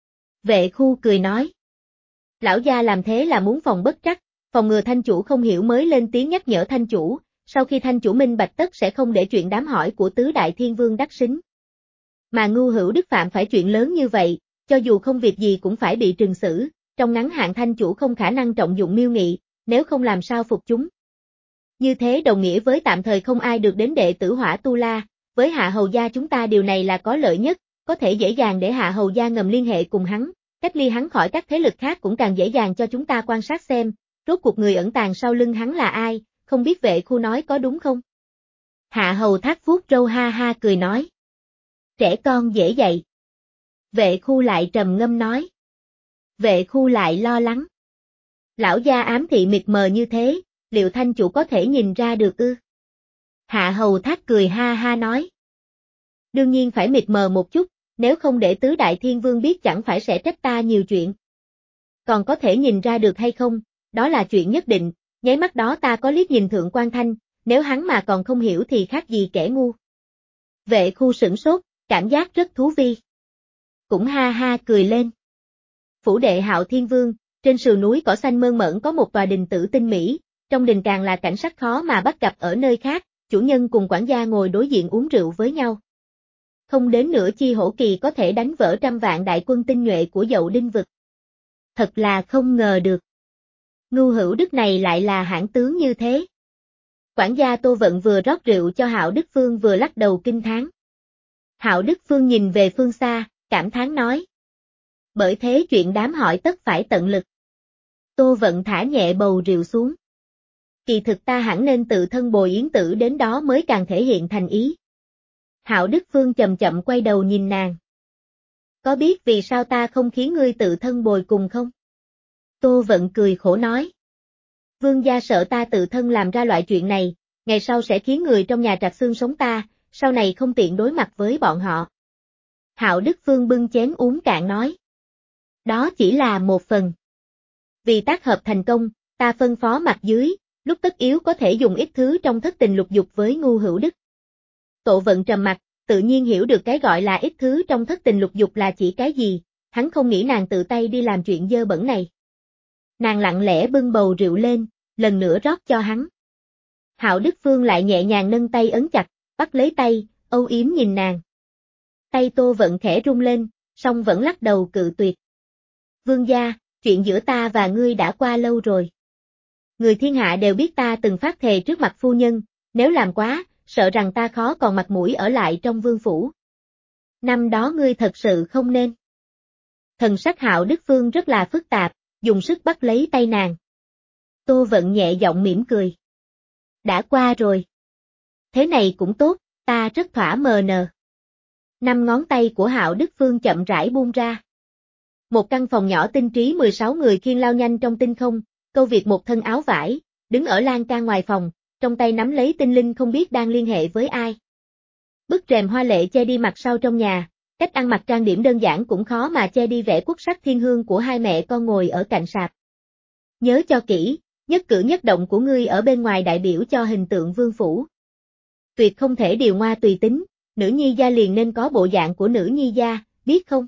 Vệ khu cười nói. Lão gia làm thế là muốn phòng bất trắc, phòng ngừa thanh chủ không hiểu mới lên tiếng nhắc nhở thanh chủ, sau khi thanh chủ minh bạch tất sẽ không để chuyện đám hỏi của tứ đại thiên vương đắc xính. Mà Ngưu Hữu Đức phạm phải chuyện lớn như vậy, cho dù không việc gì cũng phải bị trừng xử, trong ngắn hạn thanh chủ không khả năng trọng dụng Miêu Nghị, nếu không làm sao phục chúng. Như thế đồng nghĩa với tạm thời không ai được đến đệ tử Hỏa Tu La, với Hạ Hầu gia chúng ta điều này là có lợi nhất, có thể dễ dàng để Hạ Hầu gia ngầm liên hệ cùng hắn, cách ly hắn khỏi các thế lực khác cũng càng dễ dàng cho chúng ta quan sát xem, rốt cuộc người ẩn tàng sau lưng hắn là ai, không biết vệ khu nói có đúng không? Hạ Hầu Thác vuốt râu ha ha cười nói. Trẻ con dễ dạy. Vệ khu lại trầm ngâm nói. Vệ khu lại lo lắng. Lão gia ám thị mịt mờ như thế, liệu thanh chủ có thể nhìn ra được ư? Hạ Hầu Thác cười ha ha nói. Đương nhiên phải mịt mờ một chút, nếu không để tứ đại thiên vương biết chẳng phải sẽ trách ta nhiều chuyện. Còn có thể nhìn ra được hay không, đó là chuyện nhất định, nháy mắt đó ta có liếc nhìn Thượng Quan Thanh, nếu hắn mà còn không hiểu thì khác gì kẻ ngu. Vệ khu sửng sốt, cảm giác rất thú vi. Cũng ha ha cười lên. Phủ đệ Hạo Thiên Vương, trên sườn núi cỏ xanh mơn mởn có một tòa đình tử tinh mỹ, trong đình càng là cảnh sắc khó mà bắt gặp ở nơi khác, chủ nhân cùng quản gia ngồi đối diện uống rượu với nhau. Không đến nửa chi hổ kỳ có thể đánh vỡ trăm vạn đại quân tinh nhuệ của Dậu Đinh vực. Thật là không ngờ được. Ngưu Hữu Đức này lại là hãn tướng như thế. Quản gia Tô Vận vừa rót rượu cho Hạo Đức Phương vừa lắc đầu kinh thán. Hạo Đức Phương nhìn về phương xa, cảm thán nói. Bởi thế chuyện đám hỏi tất phải tận lực. Tô Vận thả nhẹ bầu rượu xuống. Kỳ thực ta hẳn nên tự thân bồi yến tử đến đó mới càng thể hiện thành ý. Hạo Đức Phương chậm chậm quay đầu nhìn nàng. Có biết vì sao ta không khiến ngươi tự thân bồi cùng không? Tô Vận cười khổ nói. Vương gia sợ ta tự thân làm ra loại chuyện này, ngày sau sẽ khiến người trong nhà trạc xương sống ta, sau này không tiện đối mặt với bọn họ. Hạo Đức Phương bưng chén uống cạn nói. Đó chỉ là một phần. Vì tác hợp thành công, ta phân phó mặt dưới, lúc tất yếu có thể dùng ít thứ trong thất tình lục dục với Ngưu Hữu Đức. Tô Vận trầm mặt, tự nhiên hiểu được cái gọi là ít thứ trong thất tình lục dục là chỉ cái gì, hắn không nghĩ nàng tự tay đi làm chuyện dơ bẩn này. Nàng lặng lẽ bưng bầu rượu lên, lần nữa rót cho hắn. Hạo Đức Phương lại nhẹ nhàng nâng tay ấn chặt, bắt lấy tay, âu yếm nhìn nàng. Tay Tô Vận khẽ rung lên, song vẫn lắc đầu cự tuyệt. Vương gia, chuyện giữa ta và ngươi đã qua lâu rồi. Người thiên hạ đều biết ta từng phát thề trước mặt phu nhân, nếu làm quá, sợ rằng ta khó còn mặt mũi ở lại trong vương phủ. Năm đó ngươi thật sự không nên. Thần sắc Hạo Đức Phương rất là phức tạp, dùng sức bắt lấy tay nàng. Tô Vận nhẹ giọng mỉm cười. Đã qua rồi. Thế này cũng tốt, ta rất thỏa mờ nờ. Năm ngón tay của Hạo Đức Phương chậm rãi buông ra. Một căn phòng nhỏ tinh trí mười sáu người khiêng lao nhanh trong tinh không, Câu Việt một thân áo vải, đứng ở lan can ngoài phòng, trong tay nắm lấy tinh linh không biết đang liên hệ với ai. Bức rèm hoa lệ che đi mặt sau trong nhà, cách ăn mặc trang điểm đơn giản cũng khó mà che đi vẻ quốc sắc thiên hương của hai mẹ con ngồi ở cạnh sạp. Nhớ cho kỹ, nhất cử nhất động của ngươi ở bên ngoài đại biểu cho hình tượng vương phủ. Tuyệt không thể điều ngoa tùy tính, nữ nhi gia liền nên có bộ dạng của nữ nhi gia, biết không?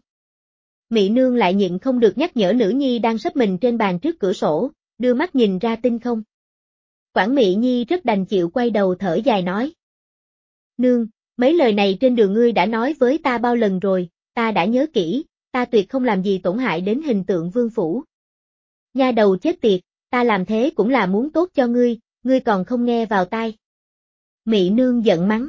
Mị nương lại nhịn không được nhắc nhở nữ nhi đang sấp mình trên bàn trước cửa sổ, đưa mắt nhìn ra tinh không. Quản Mị Nhi rất đành chịu quay đầu thở dài nói. Nương, mấy lời này trên đường ngươi đã nói với ta bao lần rồi, ta đã nhớ kỹ, ta tuyệt không làm gì tổn hại đến hình tượng vương phủ. Nha đầu chết tiệt, ta làm thế cũng là muốn tốt cho ngươi, ngươi còn không nghe vào tai. Mị nương giận mắng.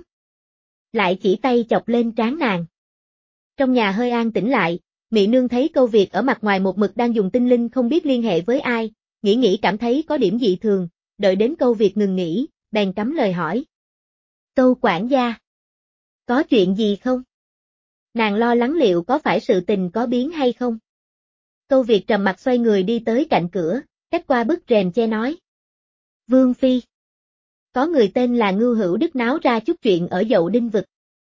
Lại chỉ tay chọc lên trán nàng. Trong nhà hơi an tĩnh lại, Mị nương thấy Câu Việt ở mặt ngoài một mực đang dùng tinh linh không biết liên hệ với ai, nghĩ nghĩ cảm thấy có điểm dị thường, đợi đến Câu Việt ngừng nghỉ, bèn cắm lời hỏi. Câu quản gia, có chuyện gì không? Nàng lo lắng liệu có phải sự tình có biến hay không? Câu Việt trầm mặt xoay người đi tới cạnh cửa, cách qua bức rèm che nói. Vương Phi. Có người tên là Ngưu Hữu Đức náo ra chút chuyện ở Dậu Đinh vực.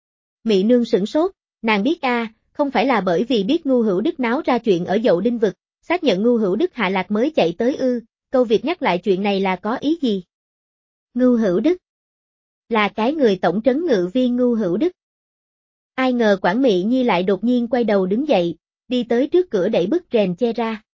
Mị nương sửng sốt, nàng biết a, à, không phải là bởi vì biết Ngưu Hữu Đức náo ra chuyện ở Dậu Đinh vực, xác nhận Ngưu Hữu Đức hạ lạc mới chạy tới ư, Câu Việt nhắc lại chuyện này là có ý gì? Ngưu Hữu Đức. Là cái người tổng trấn ngự viên Ngưu Hữu Đức. Ai ngờ Quản Mị Nhi lại đột nhiên quay đầu đứng dậy, đi tới trước cửa đẩy bức rèm che ra.